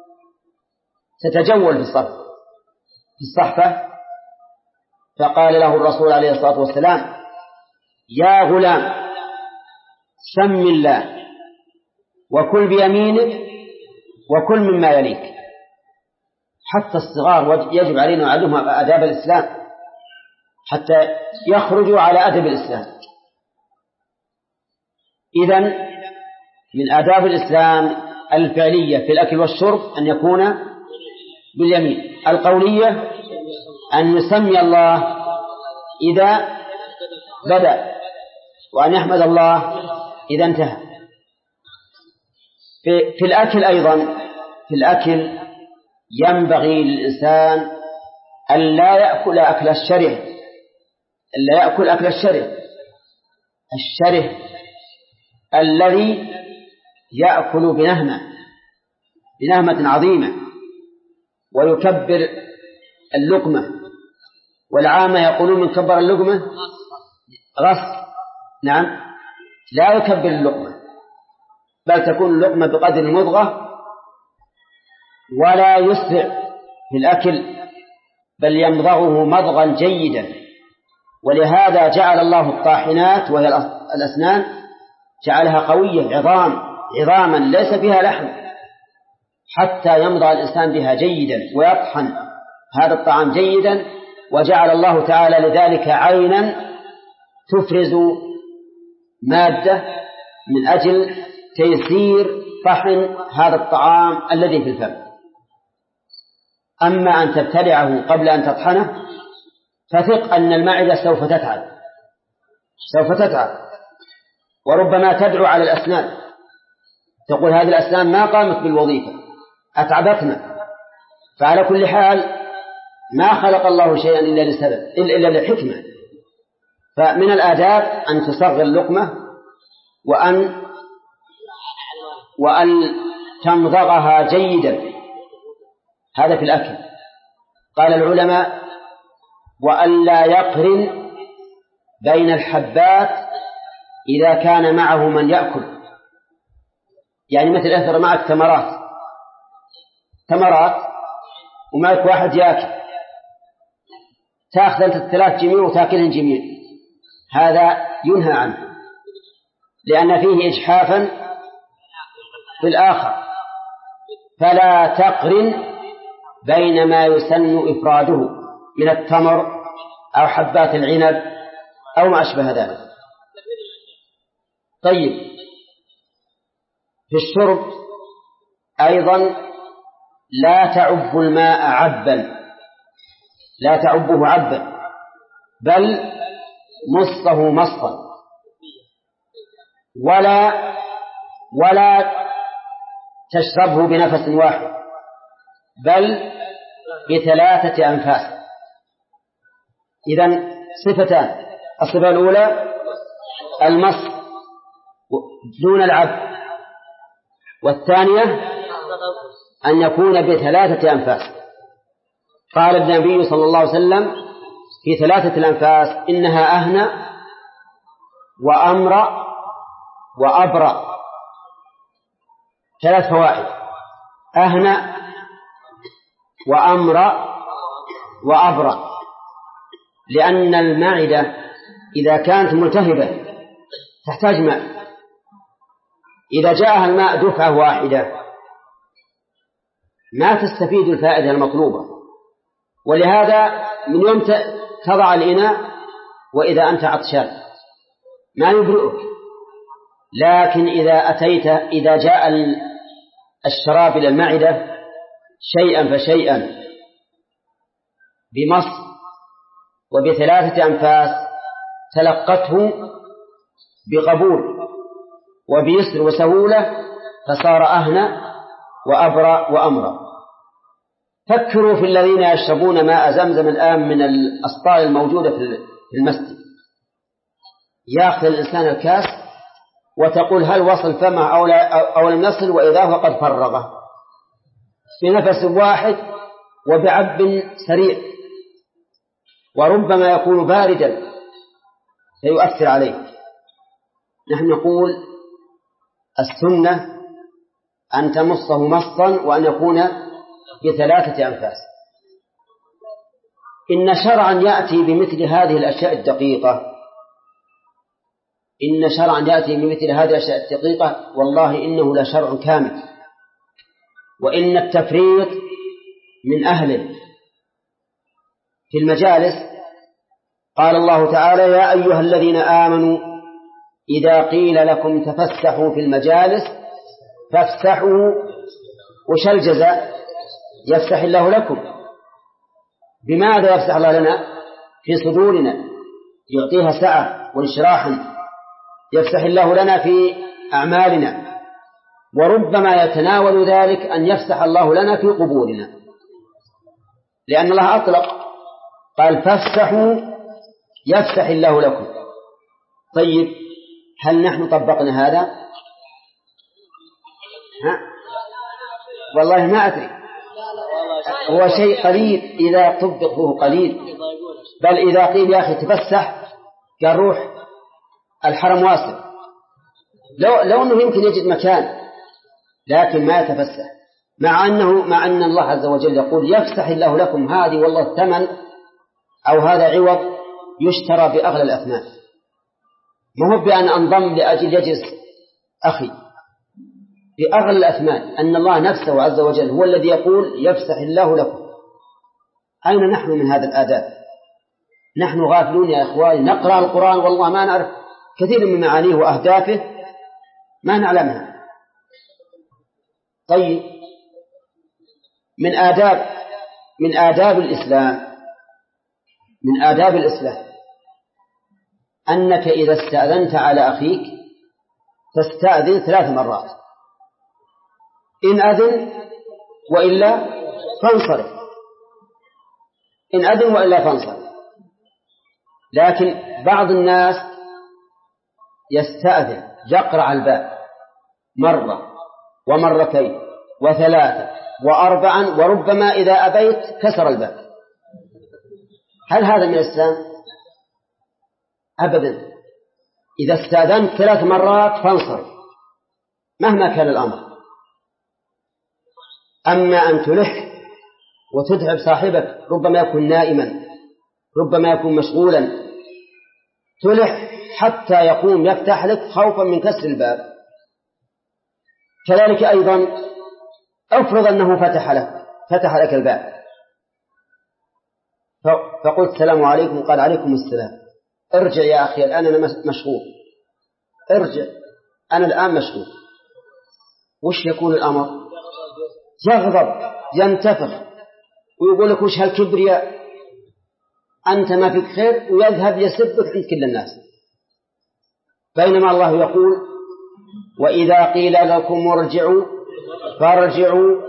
تتجول في الصحفة في الصحفة فقال له الرسول عليه الصلاة والسلام يا غلام سم الله وكل بيمينك وكل مما يليك. حتى الصغار يجب علينا نعلمهم آداب الإسلام حتى يخرجوا على أدب الإسلام. إذن من آداب الإسلام الفعلية في الأكل والشرب أن يكون باليمين، القولية أن نسمي الله إذا بدأ وأن يحمد الله إذا انتهى. في, في الأكل أيضا في الأكل ينبغي للإنسان أن لا يأكل أكل الشره، ألا يأكل أكل الشره الشره الذي يأكل بنهمة بنهمة عظيمة ويكبر اللقمة، والعامة يقولون من كبر اللقمة غص. نعم، لا يكبر اللقمة بل تكون اللقمة بقدر المضغة، ولا يسرع في الأكل بل يمضغه مضغا جيدا. ولهذا جعل الله الطاحنات وهي الأسنان جعلها قوية عظام عظاما ليس فيها لحم حتى يمضغ الإنسان بها جيدا ويطحن هذا الطعام جيدا. وجعل الله تعالى لذلك عينا تفرز مادة من أجل تيسير طحن هذا الطعام الذي في الفم. أما أن تبتلعه قبل أن تطحنه فثق أن المعدة سوف تتعب سوف تتعب وربما تدعو على الأسنان، تقول هذه الأسنان ما قامت بالوظيفة أتعبتنا. فعلى كل حال ما خلق الله شيئا إلا لسبب إلا لحكمة. فمن الآداب أن تصغر اللقمة وأن وأن تمضغها جيدا، هذا في الأكل. قال العلماء وأن لا يقرن بين الحبات إذا كان معه من يأكل، يعني مثل أثر معك تمرات تمرات ومعك واحد يأكل، تأخذ أنت الثلاث جميع وتأكلهن جميع، هذا ينهى عنه لأن فيه إجحافا في الآخر. فلا تقرن بين ما يسن إفراده من التمر أو حبات العنب أو ما أشبه ذلك. طيب، في الشرب أيضا لا تعب الماء عبا لا تعبه عبا بل مصه مصا، ولا ولا تشربه بنفس واحد بل بثلاثة أنفاس. إذن صفتان، الصفة الأولى المص دون العب، والثانية أن يكون بثلاثة أنفاس. قال النبي صلى الله عليه وسلم في ثلاثة الأنفاس إنها أهنى وأمر وأبرأ، ثلاث فوائد: أهنى وأمر وأبرأ. لأن المعدة إذا كانت ملتهبة تحتاج ماء، إذا جاءها الماء دفعة واحدة ما تستفيد الفائدة المطلوبة. ولهذا من يوم تضع الإناء وإذا أنت عطشان ما يبرئك، لكن إذا أتيت إذا جاء الشراب إلى المعدة شيئا فشيئا بمص وبثلاثة أنفاس تلقته بقبول وبيسر وسهولة فصار أهنى وأبرأ وأمرأ. فكروا في الذين يشربون ماء زمزم الآن من الأسطال الموجودة في المسجد، يأخذ الإنسان الكاس وتقول هل وصل فمه أو لم يصل، وإذا هو قد فرغه بنفس واحد وبعب سريع، وربما يكون باردا فيؤثر عليه. نحن نقول السنة أن تمصه مصا وأن يكون بثلاثة أنفاس. إن شرعا يأتي بمثل هذه الأشياء الدقيقة إن شرعا يأتي بمثل هذه الأشياء الدقيقة والله إنه لشرع كامل، وإن التفريط من أهله في المجالس. قال الله تعالى يا أيها الذين آمنوا إذا قيل لكم تفسحوا في المجالس فافسحوا، وش الجزاء؟ يفسح الله لكم. بماذا يفسح الله لنا؟ في صدورنا، يعطيها سعة وانشراحا. يفسح الله لنا في أعمالنا، وربما يتناول ذلك أن يفسح الله لنا في قبورنا، لأن الله أطلق قال فافسحوا يفسح الله لكم. طيب هل نحن طبقنا هذا؟ ها؟ والله ما أدري، هو شيء قليل إذا طبق هو قليل، بل إذا قيل يا أخي تفسح قال روح الحرم واسع، لو, لو أنه يمكن يجد مكان، لكن ما يتفسح، مع أنه مع أن الله عز وجل يقول يفسح الله لكم. هذه والله الثمن أو هذا عوض يشترى بأغلى الأثمان، ما هو بأن أنضم لأجل يجلس أخي، بأغلى الأثمان أن الله نفسه عز وجل هو الذي يقول يفسح الله لكم. أين نحن من هذا الآداب؟ نحن غافلون يا إخواني، نقرأ القرآن والله ما نعرف كثير من معانيه وأهدافه ما نعلمها. طيب من آداب من آداب الإسلام من آداب الإسلام أنك إذا استأذنت على أخيك تستأذن ثلاث مرات، إن أذن وإلا فانصرف، إن أذن وإلا فانصرف. لكن بعض الناس يستأذن يقرع الباب مرة ومرتين وثلاثة وأربعا، وربما إذا أبيت كسر الباب. هل هذا من الإسلام؟ أبدا. إذا استأذنت ثلاث مرات فانصرف مهما كان الأمر. أما أن تلح وتتعب صاحبك، ربما يكون نائما، ربما يكون مشغولا، تلح حتى يقوم يفتح لك خوفا من كسر الباب. كذلك أيضا أفرض أنه فتح لك فتح لك الباب فقلت السلام عليكم، قال عليكم السلام، ارجع يا أخي الآن أنا مشغول، ارجع أنا الآن مشغول. وش يكون الأمر؟ يغضب ينتفخ ويقول لك وش هالكبرياء، أنت ما فيك خير، ويذهب يسبك عند كل الناس. بينما الله يقول وإذا قيل لكم ارجعوا فارجعوا.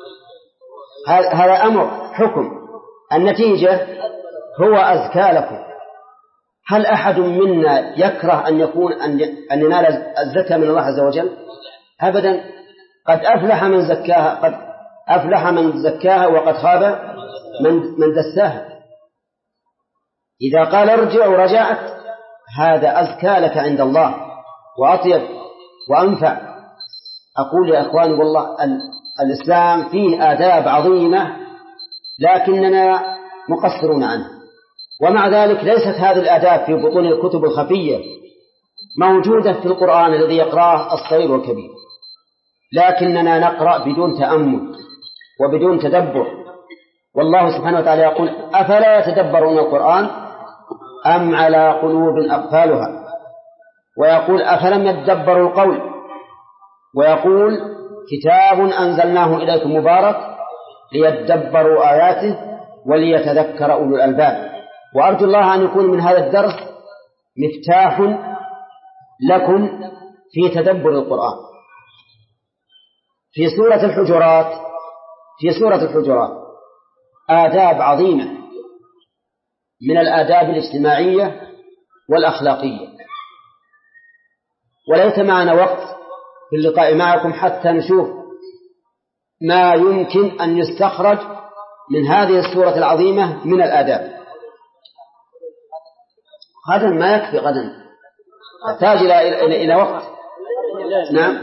هذا أمر حكم، النتيجة هو أزكى لكم. هل أحد منا يكره أن يكون أن ينال الزكاة من الله عز وجل؟ أبدا. قد أفلح من زكاها قد أفلح من زكاها وقد خاب من من دساها. إذا قال ارجعوا رجعت، هذا أزكى لك عند الله وأطيب وأنفع. أقول يا أخواني والله الإسلام فيه آداب عظيمة لكننا مقصرون عنه، ومع ذلك ليست هذه الآداب في بطون الكتب الخفية موجودة في القرآن الذي يقرأه الصغير والكبير، لكننا نقرأ بدون تأمل وبدون تدبر. والله سبحانه وتعالى يقول أفلا يتدبرون القرآن أم على قلوب أقفالها، ويقول أفلم يتدبروا القول، ويقول كتاب أنزلناه إليكم مبارك ليتدبروا آياته وليتذكر أولو الألباب. وأرجو الله أن يكون من هذا الدرس مفتاح لكم في تدبر القرآن. في سورة الحجرات في سورة الحجرات آداب عظيمة من الآداب الاجتماعية والأخلاقية، وليس معنا وقت في اللقاء معكم حتى نشوف ما يمكن أن يستخرج من هذه السورة العظيمة من الآداب. غدا ما يكفي، غدا نحتاج إلى إلى إلى وقت. نعم،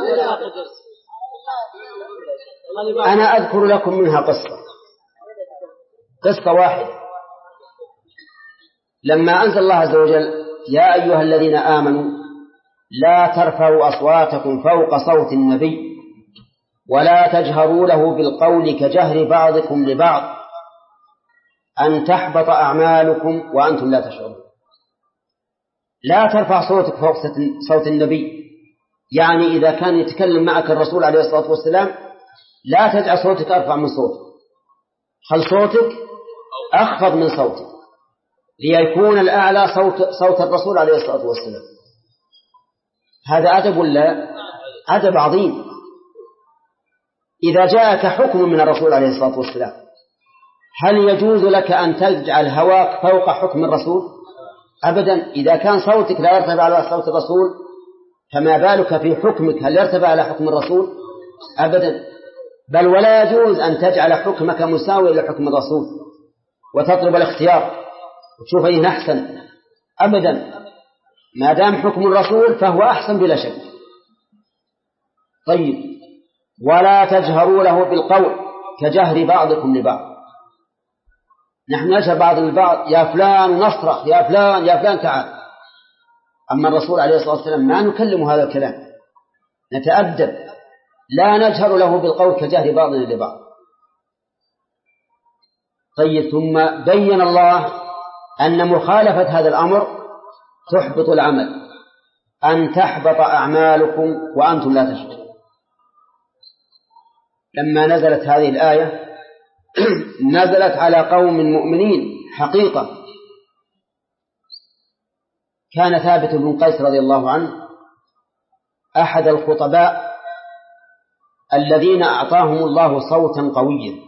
أنا أذكر لكم منها قصة قصة واحدة. لما أنزل الله عز وجل يا أيها الذين آمنوا لا ترفعوا أصواتكم فوق صوت النبي ولا تجهروا له بالقول كجهر بعضكم لبعض أن تحبط أعمالكم وأنتم لا تشعرون. لا ترفع صوتك فوق صوت النبي، يعني إذا كان يتكلم معك الرسول عليه الصلاة والسلام لا تجعل صوتك أرفع من صوته، خل صوتك أخفض من صوتك ليكون الأعلى صوت, صوت الرسول عليه الصلاة والسلام. هذا أدب ولا أدب عظيم؟ إذا جاءك حكم من الرسول عليه الصلاة والسلام هل يجوز لك أن تجعل هواك فوق حكم الرسول؟ أبدا. إذا كان صوتك لا يرتفع على صوت الرسول فما بالك في حكمك، هل يرتفع على حكم الرسول؟ أبدا. بل ولا يجوز أن تجعل حكمك مساوي لحكم الرسول وتطلب الاختيار وتشوف أيه أحسن. أبدا، ما دام حكم الرسول فهو أحسن بلا شك. طيب، ولا تجهروا له بالقول كجهر بعضكم لبعض. نحن نجهر بعض البعض يا فلان نصرخ يا فلان يا فلان تعال. أما الرسول عليه الصلاة والسلام ما نكلم هذا الكلام، نتأدب، لا نجهر له بالقول كجهر بعضنا لبعض. طيب، ثم بين الله أن مخالفة هذا الأمر تحبط العمل، أن تحبط أعمالكم وأنتم لا تشعرون. لما نزلت هذه الآية نزلت على قوم مؤمنين حقيقة. كان ثابت بن قيس رضي الله عنه أحد الخطباء الذين أعطاهم الله صوتا قويا.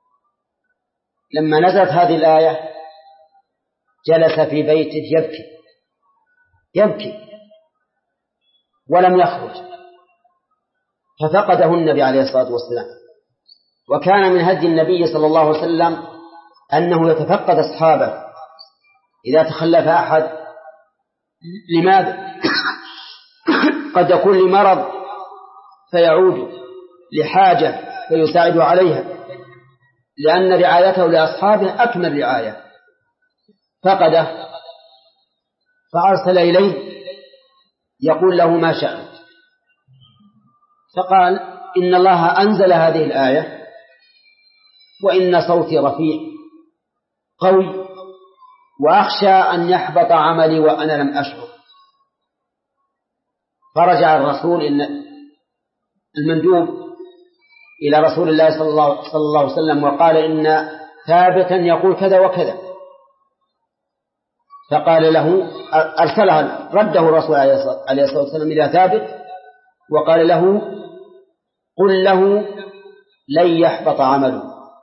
لما نزلت هذه الآية جلس في بيته يبكي يبكي ولم يخرج، ففقده النبي عليه الصلاة والسلام. وكان من هدي النبي صلى الله عليه وسلم أنه يتفقد أصحابه إذا تخلف أحد. لماذا؟ قد يكون لمرض فيعود، لحاجة فيساعد عليها، لأن رعايته لأصحابه أكمل رعاية. فقده فأرسل إليه يقول له ما شأنك؟ فقال إن الله أنزل هذه الآية وإن صوتي رفيع قوي وأخشى أن يحبط عملي وأنا لم أشعر. فرجع الرسول إن المندوب إلى رسول الله صلى الله, صلى الله عليه وسلم وقال إن ثابتا يقول كذا وكذا. فقال له أرسلها رده الرسول عليه الصلاة والسلام إلى ثابت وقال له قل له لن يحبط عمله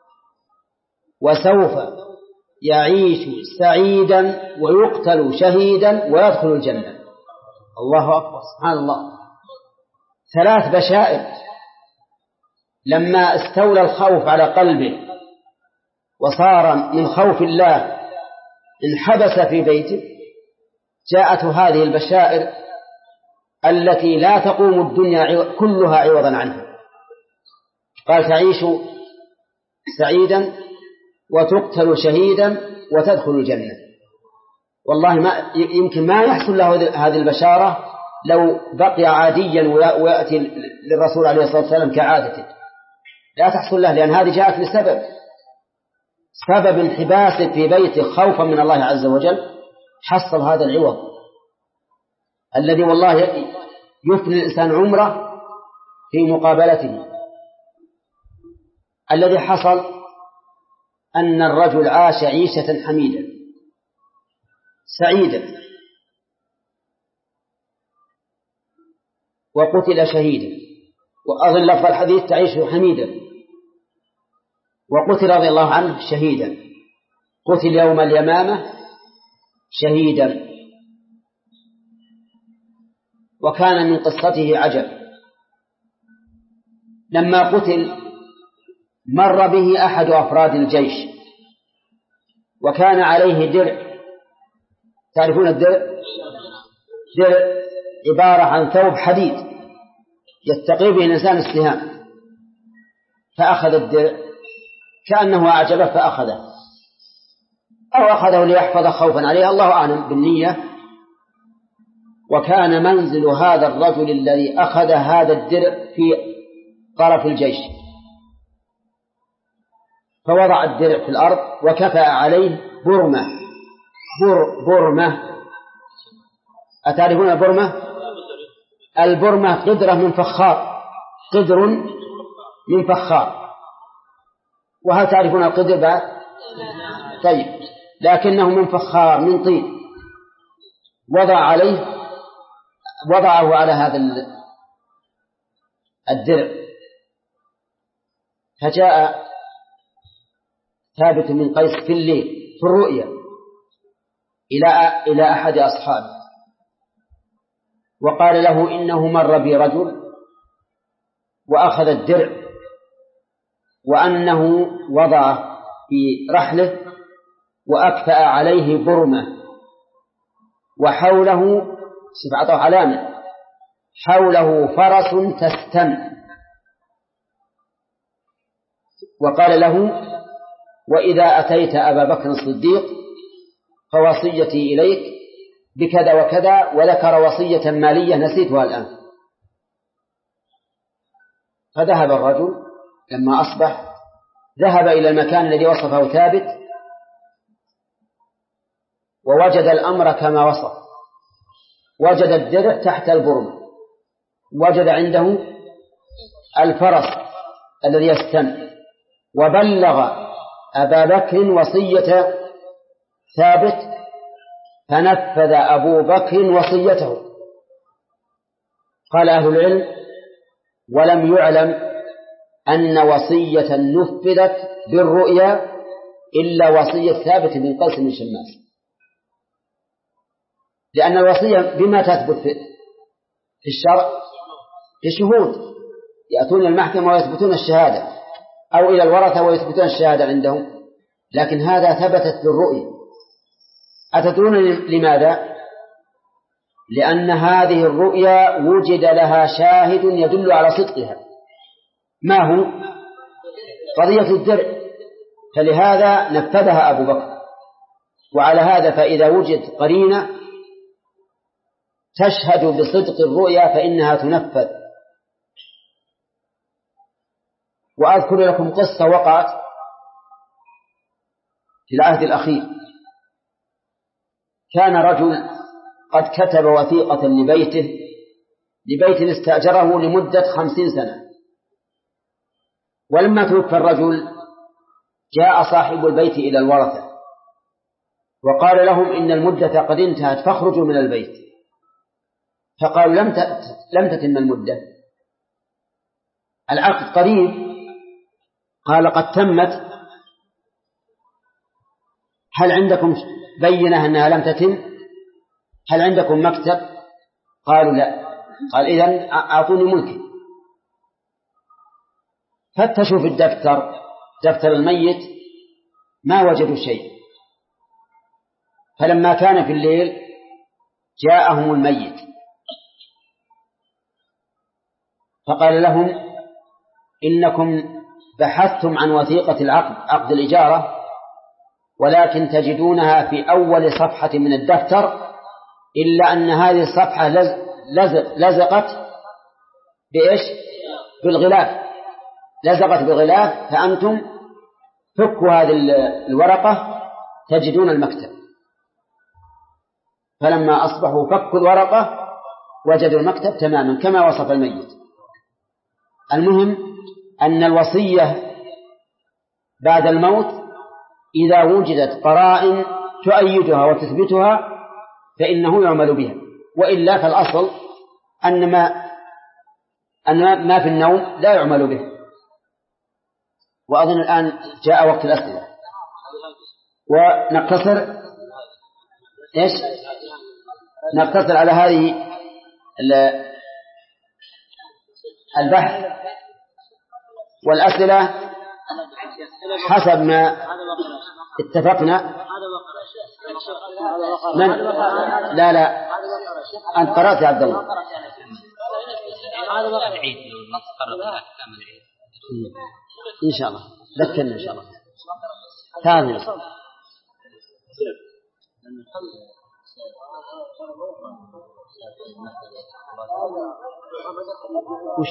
وسوف يعيش سعيدا ويقتل شهيدا ويدخل الجنة. الله أكبر، سبحان الله. ثلاث بشائر. لما استولى الخوف على قلبه وصار من خوف الله انحبس في بيته جاءته هذه البشائر التي لا تقوم الدنيا كلها عوضا عنها. قال تعيش سعيدا وتقتل شهيدا وتدخل الجنة. والله ما يمكن ما يحصل له هذه البشارة لو بقي عاديا ويأتي للرسول عليه الصلاة والسلام كعادته، لا تحصل له، لأن هذه جاءت لسبب سبب انحباسك في بيتك خوفا من الله عز وجل. حصل هذا العوض الذي والله يفني الإنسان عمره في مقابلته. الذي حصل أن الرجل عاش عيشة حميدة سعيدة، وقتل شهيدا، وأظن لفظ الحديث تعيش حميدا، وقتل رضي الله عنه شهيدا، قتل يوم اليمامة شهيدا. وكان من قصته عجب، لما قتل مر به أحد أفراد الجيش وكان عليه درع، تعرفون الدرع؟ درع عبارة عن ثوب حديد يتقي به الإنسان السهام، فأخذ الدرع كأنه أعجبه فأخذه، أو أخذه ليحفظ خوفا عليه، الله أعلم بالنية. وكان منزل هذا الرجل الذي أخذ هذا الدرع في طرف الجيش، فوضع الدرع في الأرض وكفأ عليه برمة. بر برمة، أتعرفون البرمة؟ البرمة قدرة من فخار، قدر من فخار. وهل تعرفون القدر بعد؟ طيب، لكنه من فخار من طين، وضع عليه وضعه على هذا الدرع. فجاء ثابت من قيس في الليل في الرؤيا إلى إلى أحد أصحابه وقال له إنه مر بي رجل وأخذ الدرع، وأنه وضع في رحله وأكفأ عليه برمة، وحوله سبعة علامة، حوله فرس تستن. وقال له: وإذا أتيت أبا بكر الصديق فوصيتي إليك بكذا وكذا، وذكر وصية مالية نسيتها الآن. فذهب الرجل لما أصبح، ذهب إلى المكان الذي وصفه ثابت ووجد الأمر كما وصف، وجد الدرع تحت البرمة، وجد عنده الفرس الذي يستن، وبلغ أبا بكر وصية ثابت، فنفذ أبو بكر وصيته. قال أهل العلم: ولم يعلم أن وصية نفذت بالرؤيا إلا وصية ثابت بن قيس بن شماس، لأن الوصية بما تثبت في الشرع؟ في شهود يأتون المحكمة ويثبتون الشهادة، أو إلى الورثة ويثبتون الشهادة عندهم، لكن هذا ثبتت بالرؤيا. أتدرون لماذا؟ لأن هذه الرؤيا وجد لها شاهد يدل على صدقها. ما هو؟ قضية الدرع، فلهذا نفذها أبو بكر. وعلى هذا فإذا وجد قرينة تشهد بصدق الرؤيا فإنها تنفذ. وأذكر لكم قصة وقعت في العهد الأخير. كان رجل قد كتب وثيقة لبيته لبيت استأجره لمدة خمسين سنة، ولما توفى الرجل جاء صاحب البيت إلى الورثة وقال لهم إن المدة قد انتهت فاخرجوا من البيت. فقالوا: لم لم تتم المدة، العقد قريب. قال: قد تمت، هل عندكم بينة أنها لم تتم؟ هل عندكم مكتب؟ قالوا: لا. قال: إذن أعطوني ملكي. فتشوا في الدفتر، دفتر الميت، ما وجدوا شيء. فلما كان في الليل جاءهم الميت فقال لهم: إنكم بحثتم عن وثيقة العقد، عقد الإجارة، ولكن تجدونها في أول صفحة من الدفتر، إلا أن هذه الصفحة لزق لزقت بإيش؟ بالغلاف، لزقت بالغلاف، فأنتم فكوا هذه الورقة تجدون المكتب. فلما أصبحوا فكوا الورقة وجدوا المكتب تماما كما وصف الميت. المهم أن الوصية بعد الموت إذا وجدت قرائن تؤيدها وتثبتها فإنه يعمل بها، وإلا فالأصل أن ما أن ما في النوم لا يعمل به. وأظن الآن جاء وقت الأسئلة، ونقتصر إيش نقتصر على هذه البحث والأسئلة حسب ما اتفقنا. من؟ لا لا أنت قرأت يا عبد الله. هذا وقت العيد لو نتقرب إلى أحكام العيد إن شاء الله، ذكرنا إن شاء الله. ثانيا وش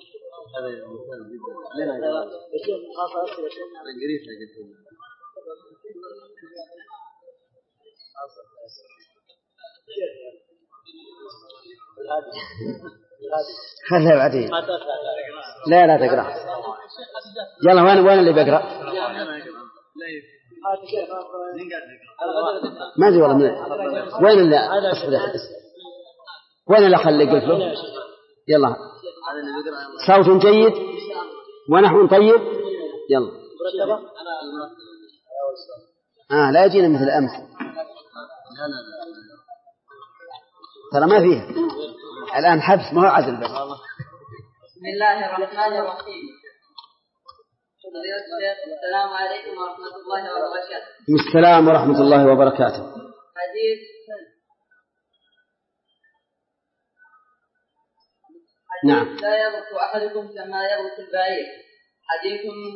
خلها بعدين. لا لا تقرأ. يلا وين وين اللي بيقرأ؟ ما أدري والله من وين اللي أصبر وين اللي خلي قلت له. يلا صوت جيد ونحو طيب. يلا آه لا يجينا مثل أمس ترى ما فيها الآن حبس ما هو عزل بس. بسم الله الرحمن الرحيم. السلام عليكم ورحمة الله وبركاته. السلام ورحمة الله وبركاته. حديث نعم. لا يغرق أحدكم كما يغرق البعير. حديث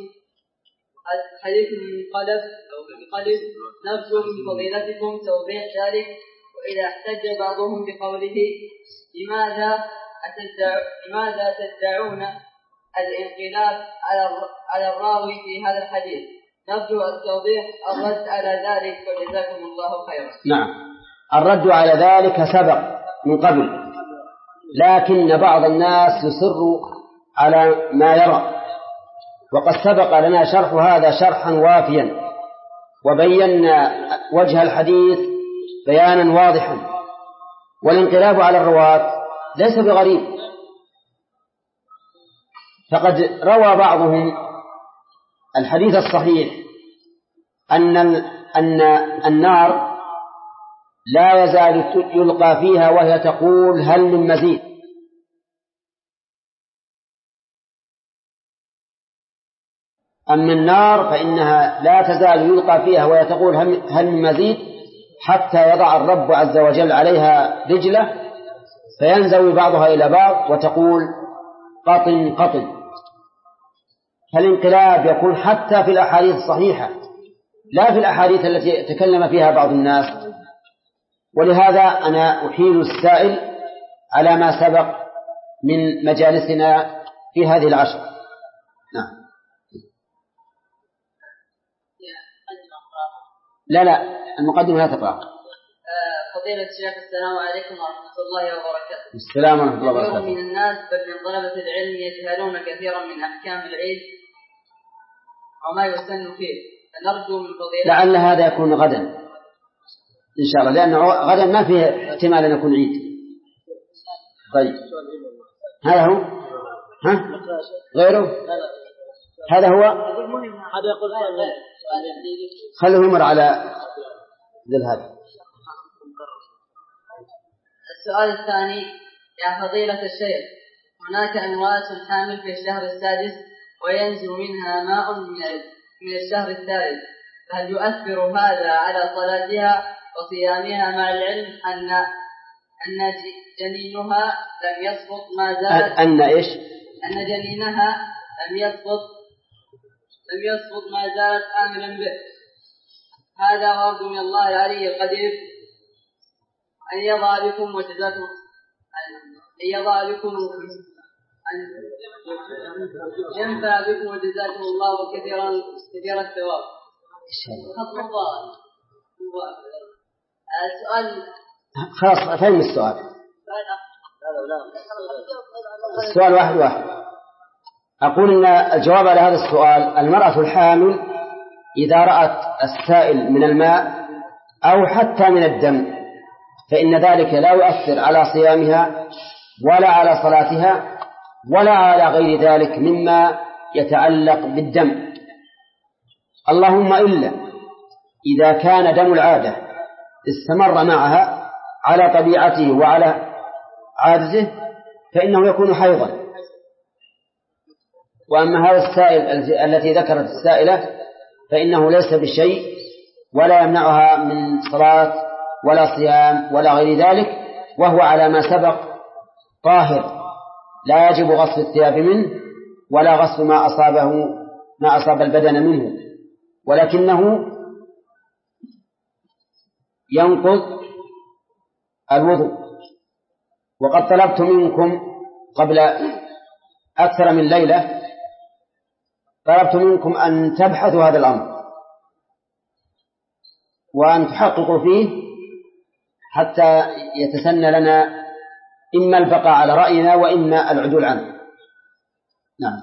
حديث منقلب منقلب نفس من فضيلتكم توضيح ذلك. وإذا احتج بعضهم بقوله لماذا لماذا تدعون الانقلاب على الراوي في هذا الحديث، نرجو التوضيح الرد على ذلك وجزاكم الله خيرا. نعم الرد على ذلك سبق من قبل، لكن بعض الناس يصر على ما يرى، وقد سبق لنا شرح هذا شرحا وافيا وبينا وجه الحديث بيانا واضحا. والانقلاب على الرواة ليس بغريب، فقد روى بعضهم الحديث الصحيح أن أن النار لا يزال يلقى فيها وهي تقول هل من مزيد، أما النار فإنها لا تزال يلقى فيها وهي تقول هل من مزيد حتى يضع الرب عز وجل عليها رجله فينزوي بعضها إلى بعض وتقول قطن قطن. فالانقلاب يكون حتى في الأحاديث الصحيحة لا في الأحاديث التي تكلم فيها بعض الناس. ولهذا أنا أحيل السائل على ما سبق من مجالسنا في هذه العشر. نعم. لا لا المقدمة لا تقرأ. فضيلة الشيخ السلام عليكم ورحمة الله وبركاته. السلام ورحمة الله وبركاته. كثير من الناس بل من طلبة العلم يجهلون كثيرا من أحكام العيد وما يسن فيه، فنرجو من فضيلة لعل هذا يكون غدا إن شاء الله، لأن غدا ما فيه احتمال أن يكون عيد. طيب هذا هو ها غيره هذا هو هذا يقول خليه يمر على ذهب. السؤال الثاني: يا فضيلة الشيخ، هناك أموات حامل في الشهر السادس وينزل منها ماء من الشهر الثالث، فهل يؤثر هذا على صلاتها وصيامها مع العلم أن أن جنينها لم يسقط ما زالت أن إيش أن جنينها لم يسقط لم يسقط ما زالت آملا به؟ هذا ورد من الله العلي القدير أن يضع بكم وجزاكم أن يضع بكم أن ينفع بكم وجزاكم الله كثيرا كثير الثواب. خط الله. السؤال خلاص فهم السؤال. السؤال واحد واحد. أقول إن الجواب على هذا السؤال: المرأة الحامل إذا رأت السائل من الماء أو حتى من الدم فإن ذلك لا يؤثر على صيامها ولا على صلاتها، ولا على غير ذلك مما يتعلق بالدم، اللهم إلا إذا كان دم العادة استمر معها على طبيعته وعلى عادته فإنه يكون حيضا. وأما هذا السائل التي ذكرت السائلة فإنه ليس بشيء ولا يمنعها من صلاة ولا صيام ولا غير ذلك، وهو على ما سبق طاهر لا يجب غسل الثياب منه ولا غسل ما أصابه ما أصاب البدن منه، ولكنه ينقض الوضوء. وقد طلبت منكم قبل أكثر من ليلة طلبت منكم أن تبحثوا هذا الأمر وأن تحققوا فيه حتى يتسنى لنا إما البقاء على رأينا وإما العدول عنه. نعم.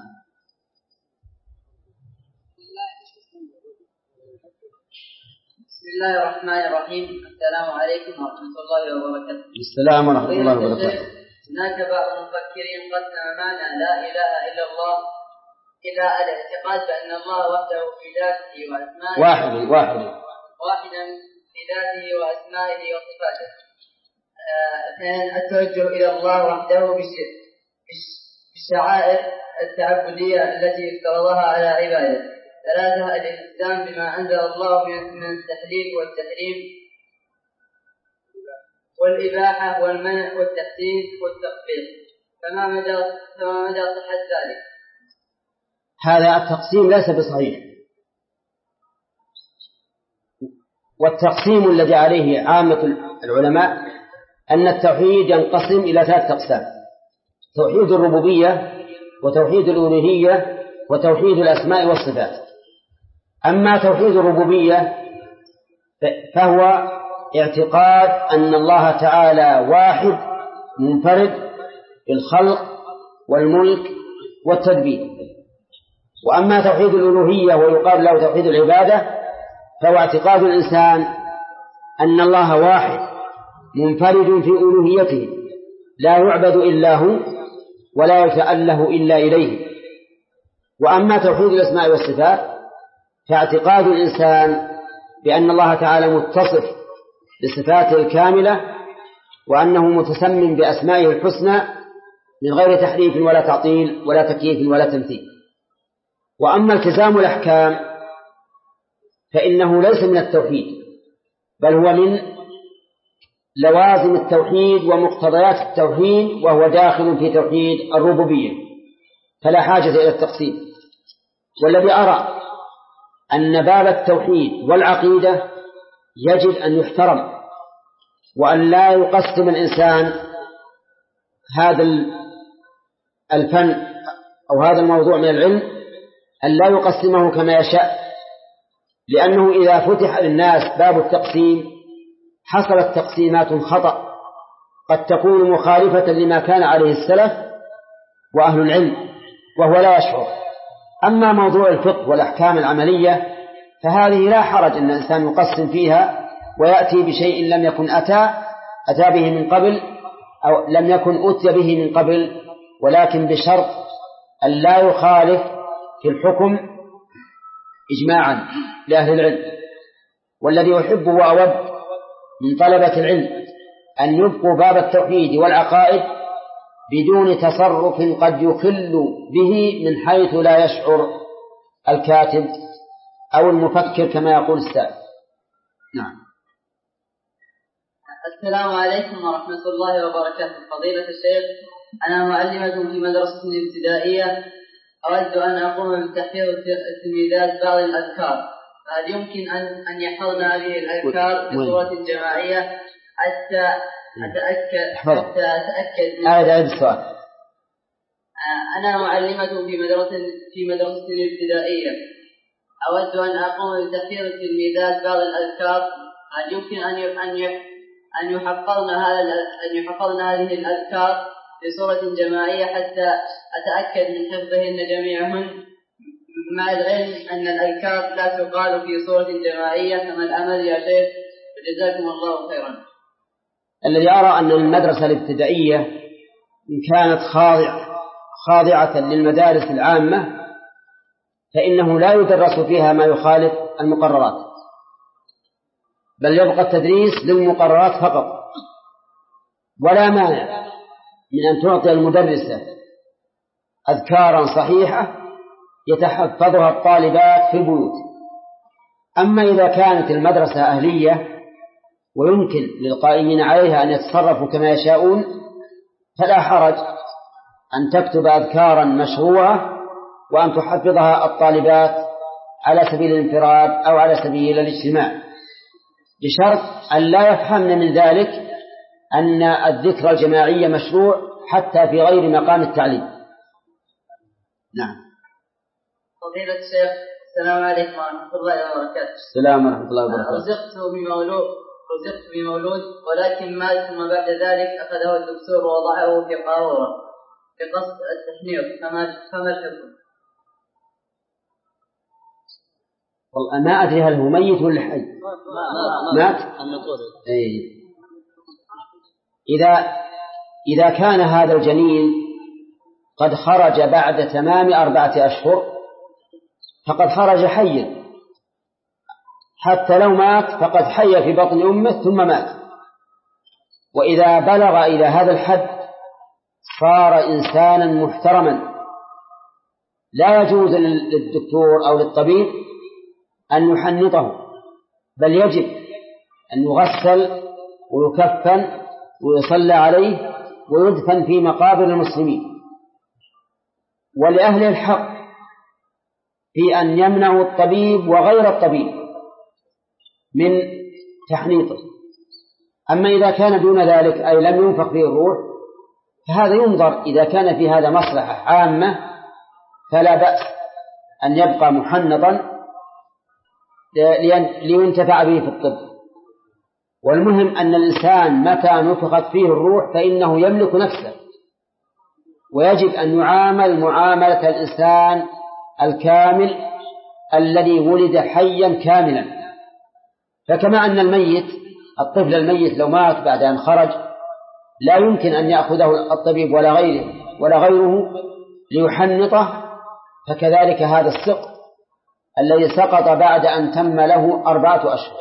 بسم الله الرحمن الرحيم. السلام عليكم ورحمة الله وبركاته. السلام ورحمة الله وبركاته. هناك بعض المفكرين قسم معنى لا إله إلا الله إلى الاعتقاد بأن الله وحده في ذاته وأسمائه واحد واحد واحدا في ذاته وأسمائه وصفاته. اثنين آه التوجه إلى الله وحده بالشعائر التعبدية التي افترضها على عباده. ثلاثة الالتزام بما أنزل الله من التحليل والتحريم والإباحة والمنع والتحسين والتخفيض. فما مدى فما مدى صحة ذلك؟ هذا التقسيم ليس بصحيح، والتقسيم الذي عليه عامة العلماء أن التوحيد ينقسم إلى ثلاث أقسام: توحيد الربوبية وتوحيد الألوهية وتوحيد الأسماء والصفات. أما توحيد الربوبية فهو اعتقاد أن الله تعالى واحد منفرد بالخلق والملك والتدبير. وأما توحيد الألوهية ويقال له توحيد العبادة فهو اعتقاد الإنسان أن الله واحد منفرد في ألوهيته لا يعبد إلا هو ولا يتأله إلا إليه. وأما توحيد الأسماء والصفات فاعتقاد الإنسان بأن الله تعالى متصف بصفاته الكاملة وأنه متسمٍ بأسمائه الحسنى من غير تحريف ولا تعطيل ولا تكييف ولا تمثيل. وأما التزام الأحكام فإنه ليس من التوحيد، بل هو من لوازم التوحيد ومقتضيات التوحيد، وهو داخل في توحيد الربوبية، فلا حاجة إلى التقسيم. والذي أرى أن باب التوحيد والعقيدة يجب أن يحترم، وأن لا يقسم الإنسان هذا الفن أو هذا الموضوع من العلم أن لا يقسمه كما يشاء، لأنه إذا فتح للناس باب التقسيم حصلت تقسيمات خطأ قد تكون مخالفة لما كان عليه السلف وأهل العلم وهو لا يشعر. أما موضوع الفقه والأحكام العملية فهذه لا حرج أن الإنسان يقسم فيها ويأتي بشيء لم يكن أتى أتى به من قبل أو لم يكن أتي به من قبل، ولكن بشرط أن لا يخالف في الحكم إجماعا لأهل العلم. والذي أحب وأود من طلبة العلم أن يبقوا باب التوحيد والعقائد بدون تصرف قد يخل به من حيث لا يشعر الكاتب أو المفكر كما يقول السائل. نعم. السلام عليكم ورحمة الله وبركاته. فضيلة الشيخ، أنا معلمة في مدرسة ابتدائية، أود أن أقوم بتحفيظ التلميذات بعض الأذكار، هل يمكن أن أن يحفظن هذه الأذكار بصورة جماعية حتى أتأكد حتى أتأكد هذا السؤال؟ أنا معلمة في مدرسة في مدرسة ابتدائية، أود أن أقوم بتحفيظ التلميذات بعض الأذكار، هل يمكن أن أن أن يحفظن هذا أن يحفظن هذه الأذكار بصورة جماعية حتى أتأكد من حفظهن جميعهن، مع العلم أن الأذكار لا تقال في صورة جماعية، فما الأمل يا شيخ؟ جزاكم الله خيرا. الذي أرى أن المدرسة الابتدائية إن كانت خاضعة خاضعة للمدارس العامة فإنه لا يدرس فيها ما يخالف المقررات، بل يبقى التدريس للمقررات فقط. ولا مانع من أن تعطي المدرسة أذكارا صحيحة يتحفظها الطالبات في البيوت. أما إذا كانت المدرسة أهلية ويمكن للقائمين عليها أن يتصرفوا كما يشاءون فلا حرج أن تكتب أذكارا مشروعة وأن تحفظها الطالبات على سبيل الانفراد أو على سبيل الاجتماع، بشرط أن لا يفهمن من ذلك أن الذكر الجماعي مشروع حتى في غير مقام التعليم. نعم. فضيلة الشيخ، السلام عليكم ورحمة الله وبركاته. السلام ورحمة الله وبركاته. رزقت بمولود رزقت بمولود ولكن مات، ثم بعد ذلك أخذه الدكتور ووضعه في قارورة بقصد التحنيط، فما فما الحكم؟ والله ما أدري هل هو ميت ولا حي. مات. إيه. إذا إذا كان هذا الجنين قد خرج بعد تمام أربعة أشهر فقد خرج حيا، حتى لو مات فقد حي في بطن أمه ثم مات. وإذا بلغ إلى هذا الحد صار إنسانا محترما، لا يجوز للدكتور أو للطبيب أن يحنطه، بل يجب أن يغسل ويكفن ويصلى عليه ويدفن في مقابر المسلمين. ولأهل الحق في أن يمنعوا الطبيب وغير الطبيب من تحنيطه. أما إذا كان دون ذلك أي لم ينفخ فيه الروح فهذا ينظر، إذا كان في هذا مصلحة عامة فلا بأس أن يبقى محنطا لينتفع به في الطب. والمهم أن الإنسان متى نفخت فيه الروح فإنه يملك نفسه، ويجب أن يعامل معاملة الإنسان الكامل الذي ولد حيا كاملا. فكما أن الميت الطفل الميت لو مات بعد أن خرج لا يمكن أن يأخذه الطبيب ولا غيره ولا غيره ليحنطه، فكذلك هذا السقط الذي سقط بعد أن تم له أربعة أشهر.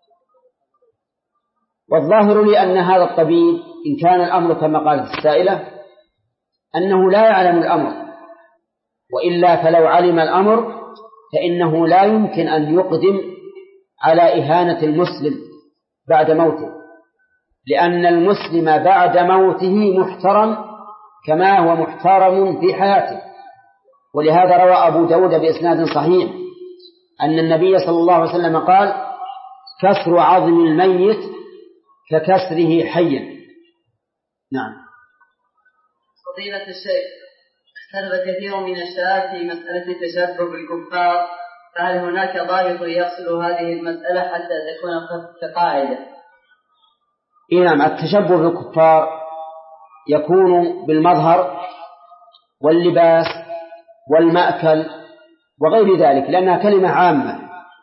والظاهر لي أن هذا الطبيب إن كان الأمر كما قالت السائلة أنه لا يعلم الأمر، وإلا فلو علم الأمر فإنه لا يمكن أن يقدم على إهانة المسلم بعد موته، لأن المسلم بعد موته محترم كما هو محترم في حياته. ولهذا روى أبو داود بإسناد صحيح أن النبي صلى الله عليه وسلم قال: كسر عظم الميت ككسره حيا. نعم. فضيلة الشيخ، اختلف كثير من الشباب في مسألة التشبه بالكفار، فهل هناك ضابط يفصل هذه المسألة حتى تكون كقاعدة؟ نعم، التشبه بالكفار يكون بالمظهر واللباس والمأكل وغير ذلك، لأنها كلمة عامة،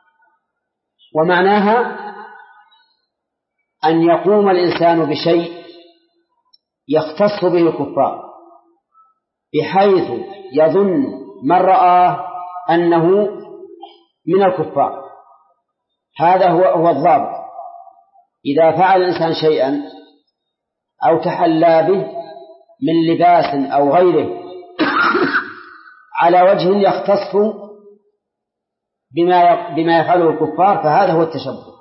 ومعناها أن يقوم الإنسان بشيء يختص به الكفار بحيث يظن من رآه أنه من الكفار. هذا هو هو الضابط. إذا فعل الإنسان شيئا أو تحلى به من لباس أو غيره على وجه يختص بما بما يفعله الكفار فهذا هو التشبه.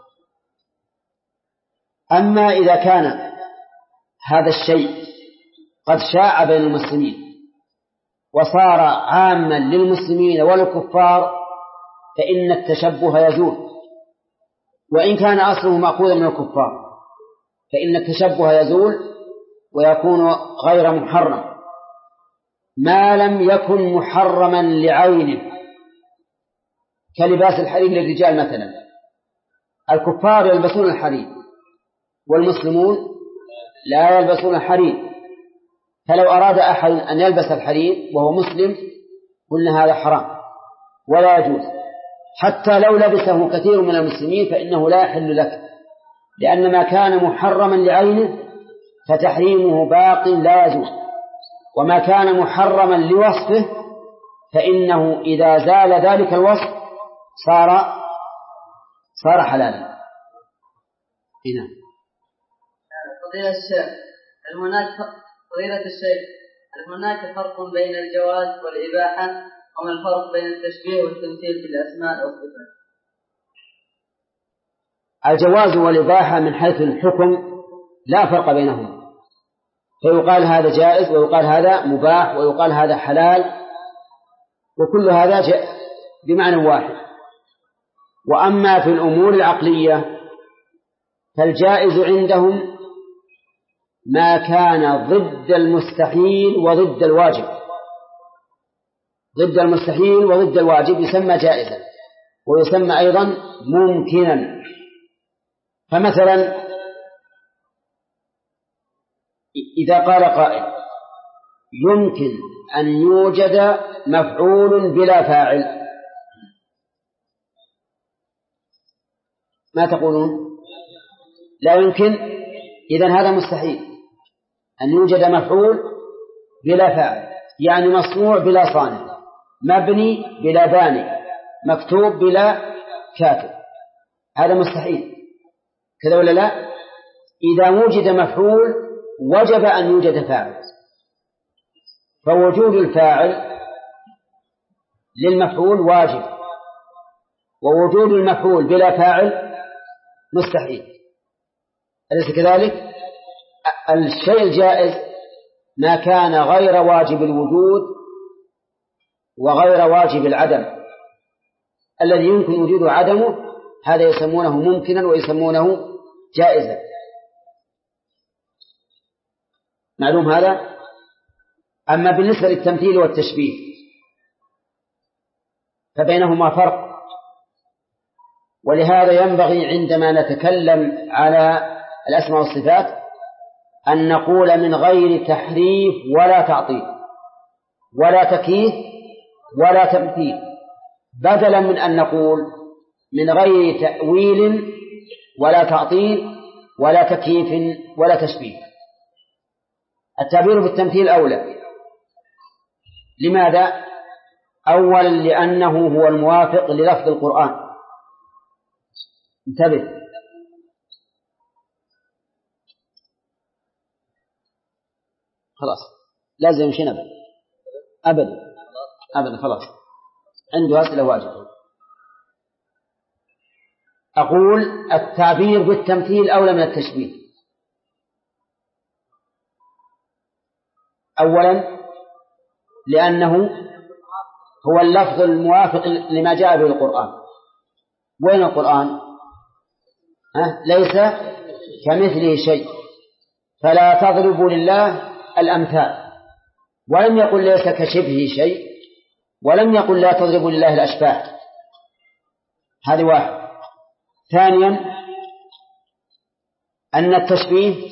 أما إذا كان هذا الشيء قد شاع بين المسلمين وصار عاما للمسلمين والكفار فإن التشبه يزول، وإن كان أصله مأخوذا من الكفار فإن التشبه يزول ويكون غير محرم ما لم يكن محرما لعينه، كلباس الحرير للرجال مثلا. الكفار يلبسون الحرير والمسلمون لا يلبسون الحرير، فلو أراد أحد أن يلبس الحرير وهو مسلم قلنا هذا حرام ولا يجوز، حتى لو لبسه كثير من المسلمين فإنه لا يحل لك، لأن ما كان محرما لعينه فتحريمه باق لا يجوز. وما كان محرما لوصفه فإنه إذا زال ذلك الوصف صار صار حلالا. هنا فضيلة الشيخ، هل هناك فضيلة الشيخ هل هناك فرق بين الجواز والإباحة، وما الفرق بين التشبيه والتمثيل في الأسماء والصفات؟ الجواز والإباحة من حيث الحكم لا فرق بينهم، فيقال هذا جائز ويقال هذا مباح ويقال هذا حلال، وكل هذا بمعنى واحد. وأما في الأمور العقلية فالجائز عندهم ما كان ضد المستحيل وضد الواجب، ضد المستحيل وضد الواجب يسمى جائزا، ويسمى أيضا ممكنا. فمثلا إذا قال قائل يمكن أن يوجد مفعول بلا فاعل، ما تقولون؟ لا يمكن، إذن هذا مستحيل أن يوجد مفعول بلا فاعل، يعني مصنوع بلا صانع، مبني بلا باني، مكتوب بلا كاتب، هذا مستحيل، كذا ولا لا؟ إذا وجد مفعول وجب أن يوجد فاعل، فوجود الفاعل للمفعول واجب، ووجود المفعول بلا فاعل مستحيل، أليس كذلك؟ الشيء الجائز ما كان غير واجب الوجود وغير واجب العدم، الذي يمكن وجوده وعدمه هذا يسمونه ممكنا ويسمونه جائزا. معلوم هذا؟ أما بالنسبة للتمثيل والتشبيه فبينهما فرق، ولهذا ينبغي عندما نتكلم على الأسماء والصفات أن نقول من غير تحريف ولا تعطيل ولا تكييف ولا تمثيل، بدلا من أن نقول من غير تأويل ولا تعطيل ولا تكييف ولا تشبيه. التعبير بالتمثيل أولى. لماذا؟ أولا لأنه هو الموافق للفظ القرآن. انتبه، خلاص لازم يمشي أبدا أبدا أبدا خلاص، عنده أسئلة واجبة. أقول التعبير بالتمثيل أولى من التشبيه. أولا لأنه هو اللفظ الموافق لما جاء به القرآن. وين القرآن؟ ها؟ ليس كمثله شيء، فلا تضربوا لله الأمثال، ولم يقل ليس كشبه شيء، ولم يقل لا تضربوا لله الأشباه. هذه واحد. ثانيا أن التشبيه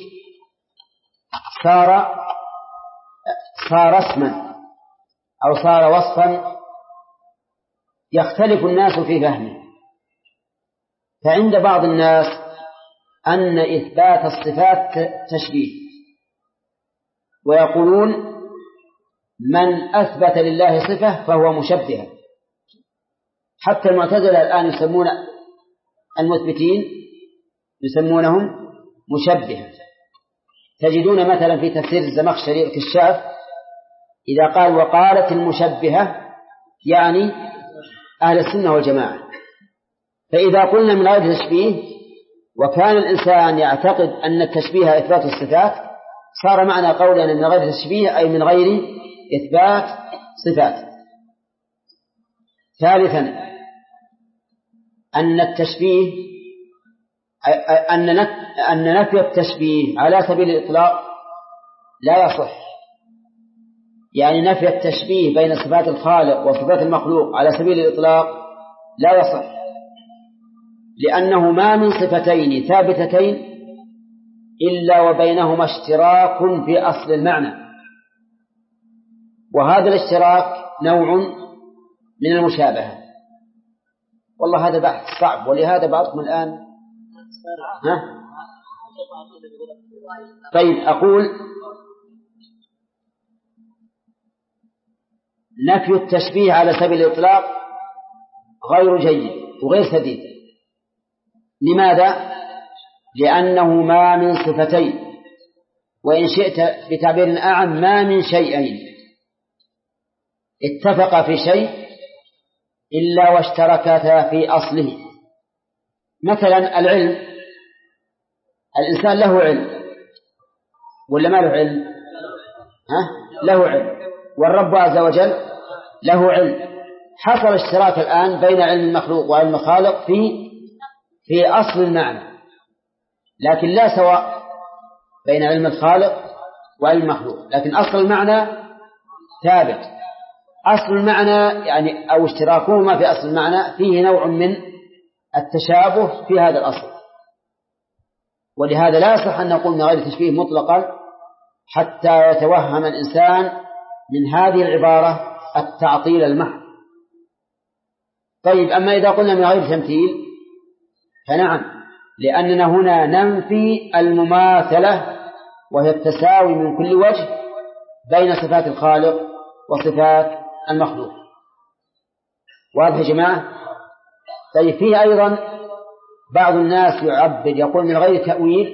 صار صار اسما أو صار وصفا يختلف الناس في فهمه. فعند بعض الناس أن إثبات الصفات تشبيه، ويقولون من أثبت لله صفة فهو مشبه. حتى المعتزلة الآن يسمون المثبتين يسمونهم مشبه. تجدون مثلا في تفسير الزمخشري الكشاف إذا قال وقالت المشبهة يعني أهل السنة والجماعة. فإذا قلنا من غير تشبيه وكان الإنسان يعتقد أن التشبيه إثبات الصفات صار معنى قولنا من غير تشبيه أي من غير إثبات صفات. ثالثا أن التشبيه أن نفي التشبيه على سبيل الإطلاق لا يصح، يعني نفي التشبيه بين صفات الخالق وصفات المخلوق على سبيل الإطلاق لا يصح، لأنه ما من صفتين ثابتتين إلا وبينهما اشتراك في أصل المعنى، وهذا الاشتراك نوع من المشابهة. والله هذا بحث صعب، ولهذا بعضكم الآن ها؟ طيب أقول نفي التشبيه على سبيل الإطلاق غير جيد وغير سديد. لماذا؟ لأنه ما من صفتين، وإن شئت بتعبير أعم ما من شيئين اتفقا في شيء إلا واشتركتا في أصله. مثلا العلم، الإنسان له علم ولا ما له علم؟ ها؟ له علم. والرب عز وجل له علم. حصل اشتراك الآن بين علم المخلوق وعلم الخالق في في أصل المعنى، لكن لا سواء بين علم الخالق وعلم المخلوق، لكن أصل المعنى ثابت. أصل المعنى يعني أو اشتراكهما في أصل المعنى فيه نوع من التشابه في هذا الأصل، ولهذا لا يصح أن نقول من غير تشبيه مطلقا حتى يتوهم الإنسان من هذه العبارة التعطيل المحض. طيب، أما إذا قلنا من غير تمثيل فنعم، لأننا هنا ننفي المماثلة وهي التساوي من كل وجه بين صفات الخالق وصفات المخلوق. واضح يا جماعة؟ طيب، فيه أيضا بعض الناس يعبد يقول من غير تأويل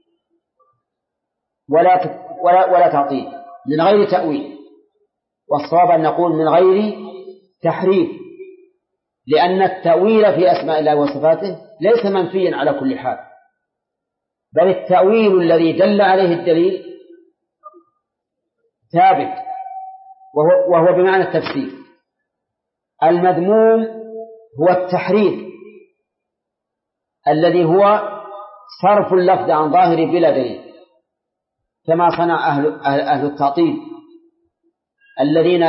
ولا ولا ولا تعطيل، من غير تأويل، والصواب أن نقول من غير تحريف، لأن التأويل في أسماء الله وصفاته ليس منفيا على كل حال، بل التأويل الذي دل عليه الدليل ثابت، وهو, وهو بمعنى التفسير. المذموم هو التحريف الذي هو صرف اللفظ عن ظاهره بلا دليل، كما صنع أهل, أهل التعطيل الذين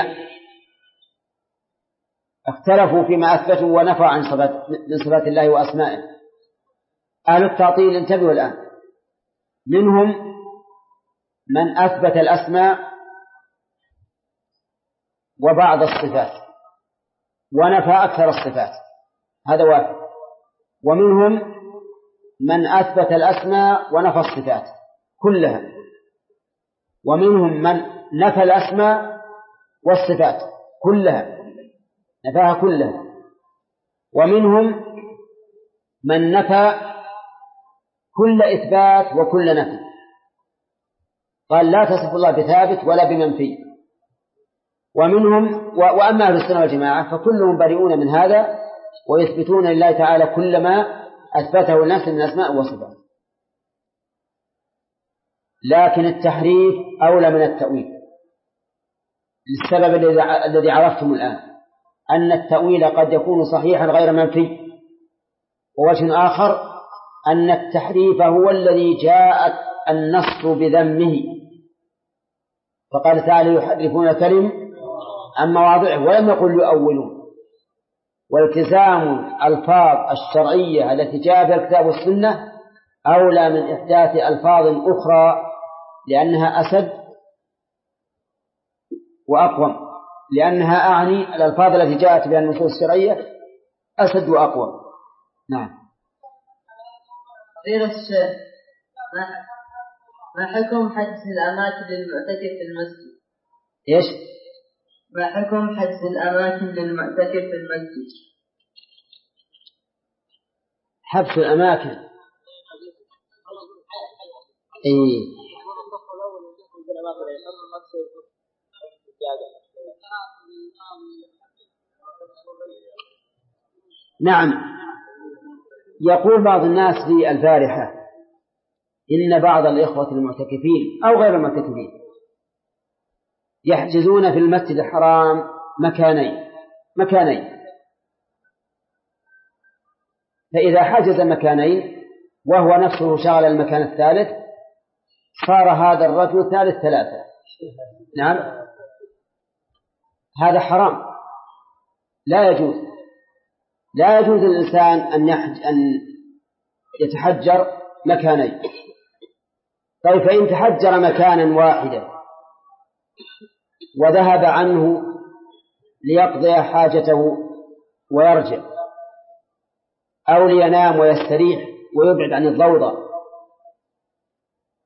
اختلفوا فيما أثبتوا ونفوا عن صفات الله وأسمائه. أهل التعطيل انتبهوا الآن، منهم من أثبت الأسماء وبعض الصفات ونفى أكثر الصفات، هذا واحد. ومنهم من أثبت الأسماء ونفى الصفات كلها، ومنهم من نفى الأسماء والصفات كلها، نفاها كلها. ومنهم من نفى كل إثبات وكل نفي، قال لا تصف الله بثابت ولا بمنفي. ومنهم وأما أهل السنة والجماعة فكلهم بريئون من هذا ويثبتون لله تعالى كل ما أثبته الناس من أسماء وصفات. لكن التحريف أولى من التأويل للسبب الذي عرفتم الآن، أن التأويل قد يكون صحيحا غير منفي. ووجه آخر أن التحريف هو الذي جاءت النص بذمه، فقال تعالى يحرفون الكلم عن مواضعه ولم يقل يؤولون. والتزام الألفاظ الشرعية التي جاء بها الكتاب والسنة أولى من إحداث ألفاظ أخرى لأنها أسد وأقوم، لأنها أعني الألفاظ التي جاءت بها النصوص الشرعية أسد وأقوم. نعم. غير الشيخ، ما حكم حجز الأماكن للمعتكف في المسجد؟ إيش؟ ما حكم حجز الأماكن للمعتكف في المسجد؟ حبس الأماكن إيه. نعم. يقول بعض الناس في البارحة إن بعض الإخوة المعتكفين أو غير المعتكفين يحجزون في المسجد الحرام مكانين مكانين فإذا حجز مكانين وهو نفسه شغل المكان الثالث صار هذا الرجل ثالث ثلاثة. نعم، هذا حرام، لا يجوز. لا يجوز للإنسان أن يحج أن يتحجر مكانين. طيب، فإن تحجر مكانا واحدا وذهب عنه ليقضي حاجته ويرجع، أو لينام ويستريح ويبعد عن الضوضاء،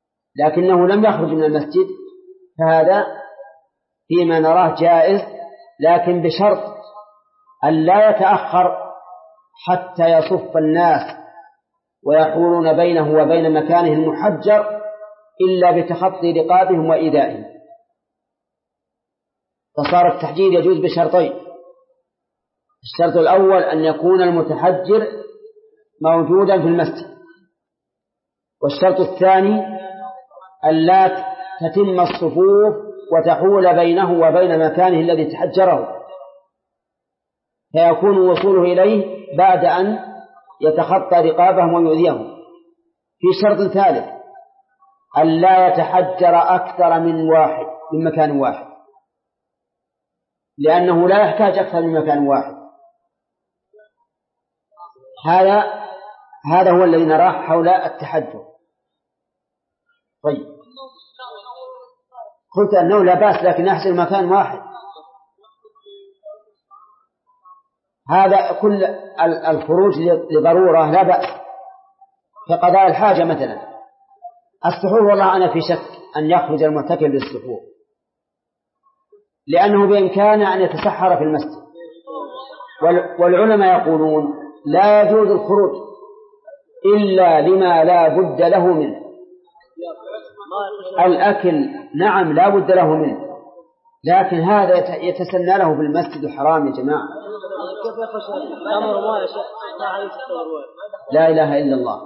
لكنه لم يخرج من المسجد، فهذا فيما نراه جائز لكن بشرط أن لا يتأخر حتى يصف الناس ويحولون بينه وبين مكانه المحجر إلا بتخطي رقابهم وإيذائهم. فصار التحجير يجوز بشرطين: الشرط الأول أن يكون المتحجر موجودا في المسجد، والشرط الثاني أن لا تتم الصفوف وتحول بينه وبين مكانه الذي تحجره، فيكون وصوله إليه بعد أن يتخطى رقابهم ويؤذيهم. في شرط ثالث: أن لا يتحجر أكثر من واحد من مكان واحد، لأنه لا يحتاج أكثر من مكان واحد. هذا هذا هو الذي نراه حول التحجر. طيب، قلت أنه لا بأس، لكن يحصل مكان واحد. هذا كل الخروج لضرورة لا بأس، كقضاء الحاجة مثلا. السحور والله أنا في شك أن يخرج المعتكف للسحور، لأنه بإمكانه أن يتسحر في المسجد، والعلماء يقولون لا يجوز الخروج إلا لما لا بد له منه. الأكل نعم لا بد له منه، لكن هذا يتسنى له في المسجد الحرام يا جماعة. لا إله إلا الله.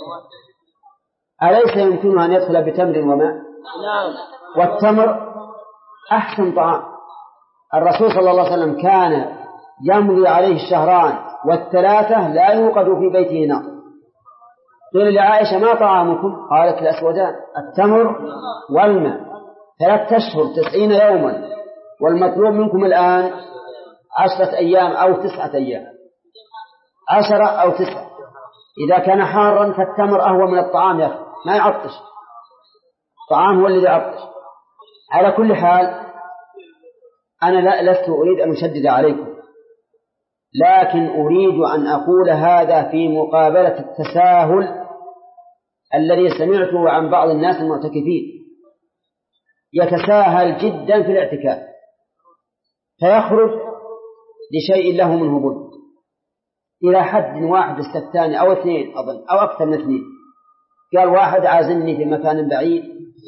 أليس يمكنه أن يدخل بتمر وماء؟ والتمر أحسن طعام. الرسول صلى الله عليه وسلم كان يمضي عليه الشهران والثلاثة لا يوقد في بيته نار. قيل لعائشة: ما طعامكم؟ قالت: الأسودان، التمر والماء. ثلاثة أشهر تسعين يوما، والمطلوب منكم الآن عشرة أيام أو تسعة أيام، عشرة أو تسعة. إذا كان حارا فالتمر أهوى من الطعام يا أخي، ما يعطش، الطعام هو الذي يعطش. على كل حال أنا لست أريد أن أشدد عليكم، لكن أريد أن أقول هذا في مقابلة التساهل الذي سمعته عن بعض الناس المعتكفين. يتساهل جدا في الاعتكاف، فيخرج لشيء له منه بد، إلى حد واحد استفتاني أو اثنين أظن أو أكثر من اثنين. قال واحد عازمني في مكان بعيد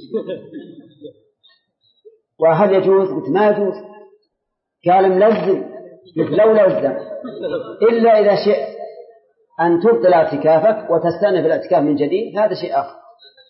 وهل يجوز؟ قلت ما يجوز. قال ملزم، قلت لو لزم إلا إذا شئت أن تبطل اعتكافك وتستأنف الاعتكاف من جديد، هذا شيء آخر.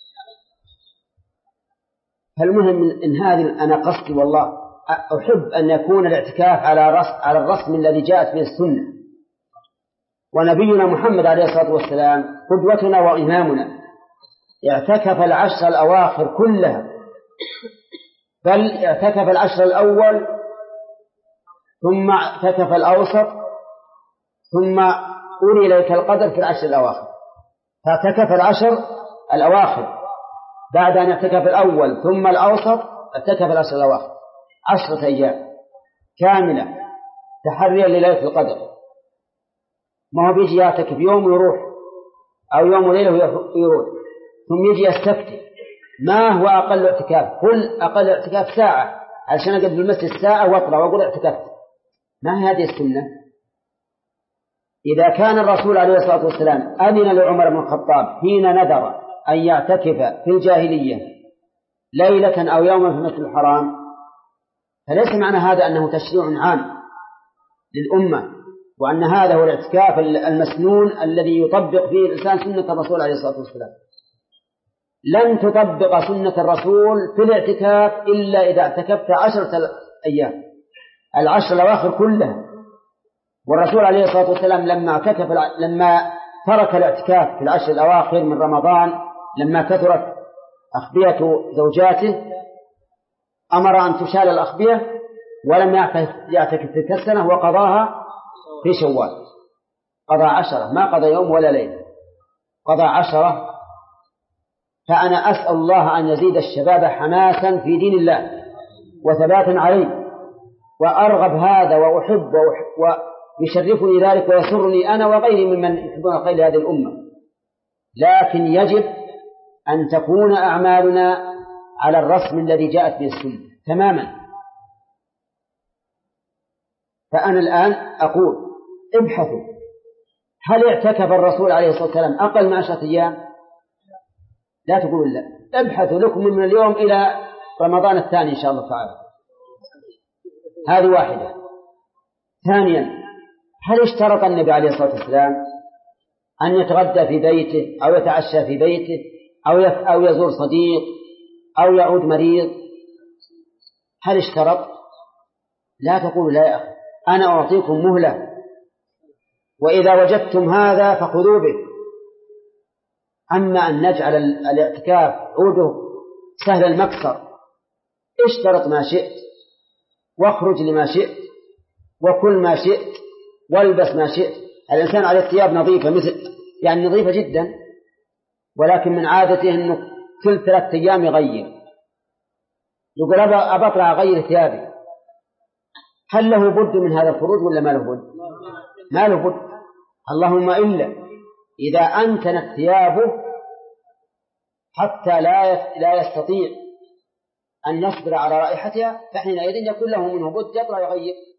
فالمهم إن هذه أنا قصدي والله أحب أن يكون الاعتكاف على رسم على الرسم الذي جاءت به السنة، ونبينا محمد عليه الصلاة والسلام قدوتنا وإمامنا اعتكف العشر الأواخر كلها، بل اعتكف العشر الأول ثم اعتكف الأوسط ثم أولي إليك القدر في العشر الأواخر، فاعتكف العشر الأواخر بعد أن اعتكف الأول ثم الأوسط اعتكف العشر الأواخر عشرة أيام كاملة تحريا لليلة القدر. ما هو بيجي يعتكف يوم ويروح أو يوم وليلة ويروح ثم يجي يستفتي ما هو أقل اعتكاف، قل أقل اعتكاف ساعة علشان أقعد بالمسجد ساعة وأطلع وأقول اعتكفت. ما هي هذه السنة؟ إذا كان الرسول عليه الصلاة والسلام أذن لعمر بن الخطاب حين نذر أن يعتكف في الجاهلية ليلة أو يوما في المسجد الحرام، فليس معنى هذا أنه تشريع عام للأمة، وأن هذا هو الاعتكاف المسنون الذي يطبق فيه الإنسان سنة الرسول عليه الصلاة والسلام. لن تطبق سنة الرسول في الاعتكاف إلا إذا اعتكفت عشرة أيام العشر الأواخر كلها. والرسول عليه الصلاة والسلام لما اعتكف لما ترك الاعتكاف في العشر الأواخر من رمضان لما كثرت أخبية زوجاته أمر أن تشال الأخبية ولم يعتكف تلك السنة وقضاها في شوال، قضى عشرة، ما قضى يوم ولا ليلة، قضى عشرة. فأنا أسأل الله أن يزيد الشباب حماسا في دين الله وثباتا عليه، وأرغب هذا وأحب ويشرفني ذلك ويسرني أنا وغيري ممن يحبون الخير لهذه الأمة. لكن يجب أن تكون أعمالنا على الرسم الذي جاءت به السنة تماما. فأنا الآن أقول ابحثوا هل اعتكف الرسول عليه الصلاة والسلام أقل من عشرة أيام؟ لا تقولوا لا، ابحثوا لكم من اليوم إلى رمضان الثاني إن شاء الله تعالى. هذه واحدة. ثانيا، هل اشترط النبي عليه الصلاة والسلام أن يتغدى في بيته أو يتعشى في بيته أو أو يزور صديق أو يعود مريض؟ هل اشترط؟ لا تقولوا لا يا أخي، أنا أعطيكم مهلة، وإذا وجدتم هذا فخذوا به. أما أن نجعل الاعتكاف عوده سهل المكسر، اشترط ما شئت واخرج لما شئت وكل ما شئت والبس ما شئت. الإنسان عليه ثياب نظيفة مثل يعني نظيفة جدا، ولكن من عادته أنه كل ثلاثة أيام يغير، يقول أبى أطلع أغير ثيابي. هل له بد من هذا الخروج ولا ما له بد؟ ما له بد، اللهم إلا إذا أنتنت ثيابه حتى لا لا يستطيع أن يصبر على رائحتها، فحينئذ يكون له منه بد يطلع يغير.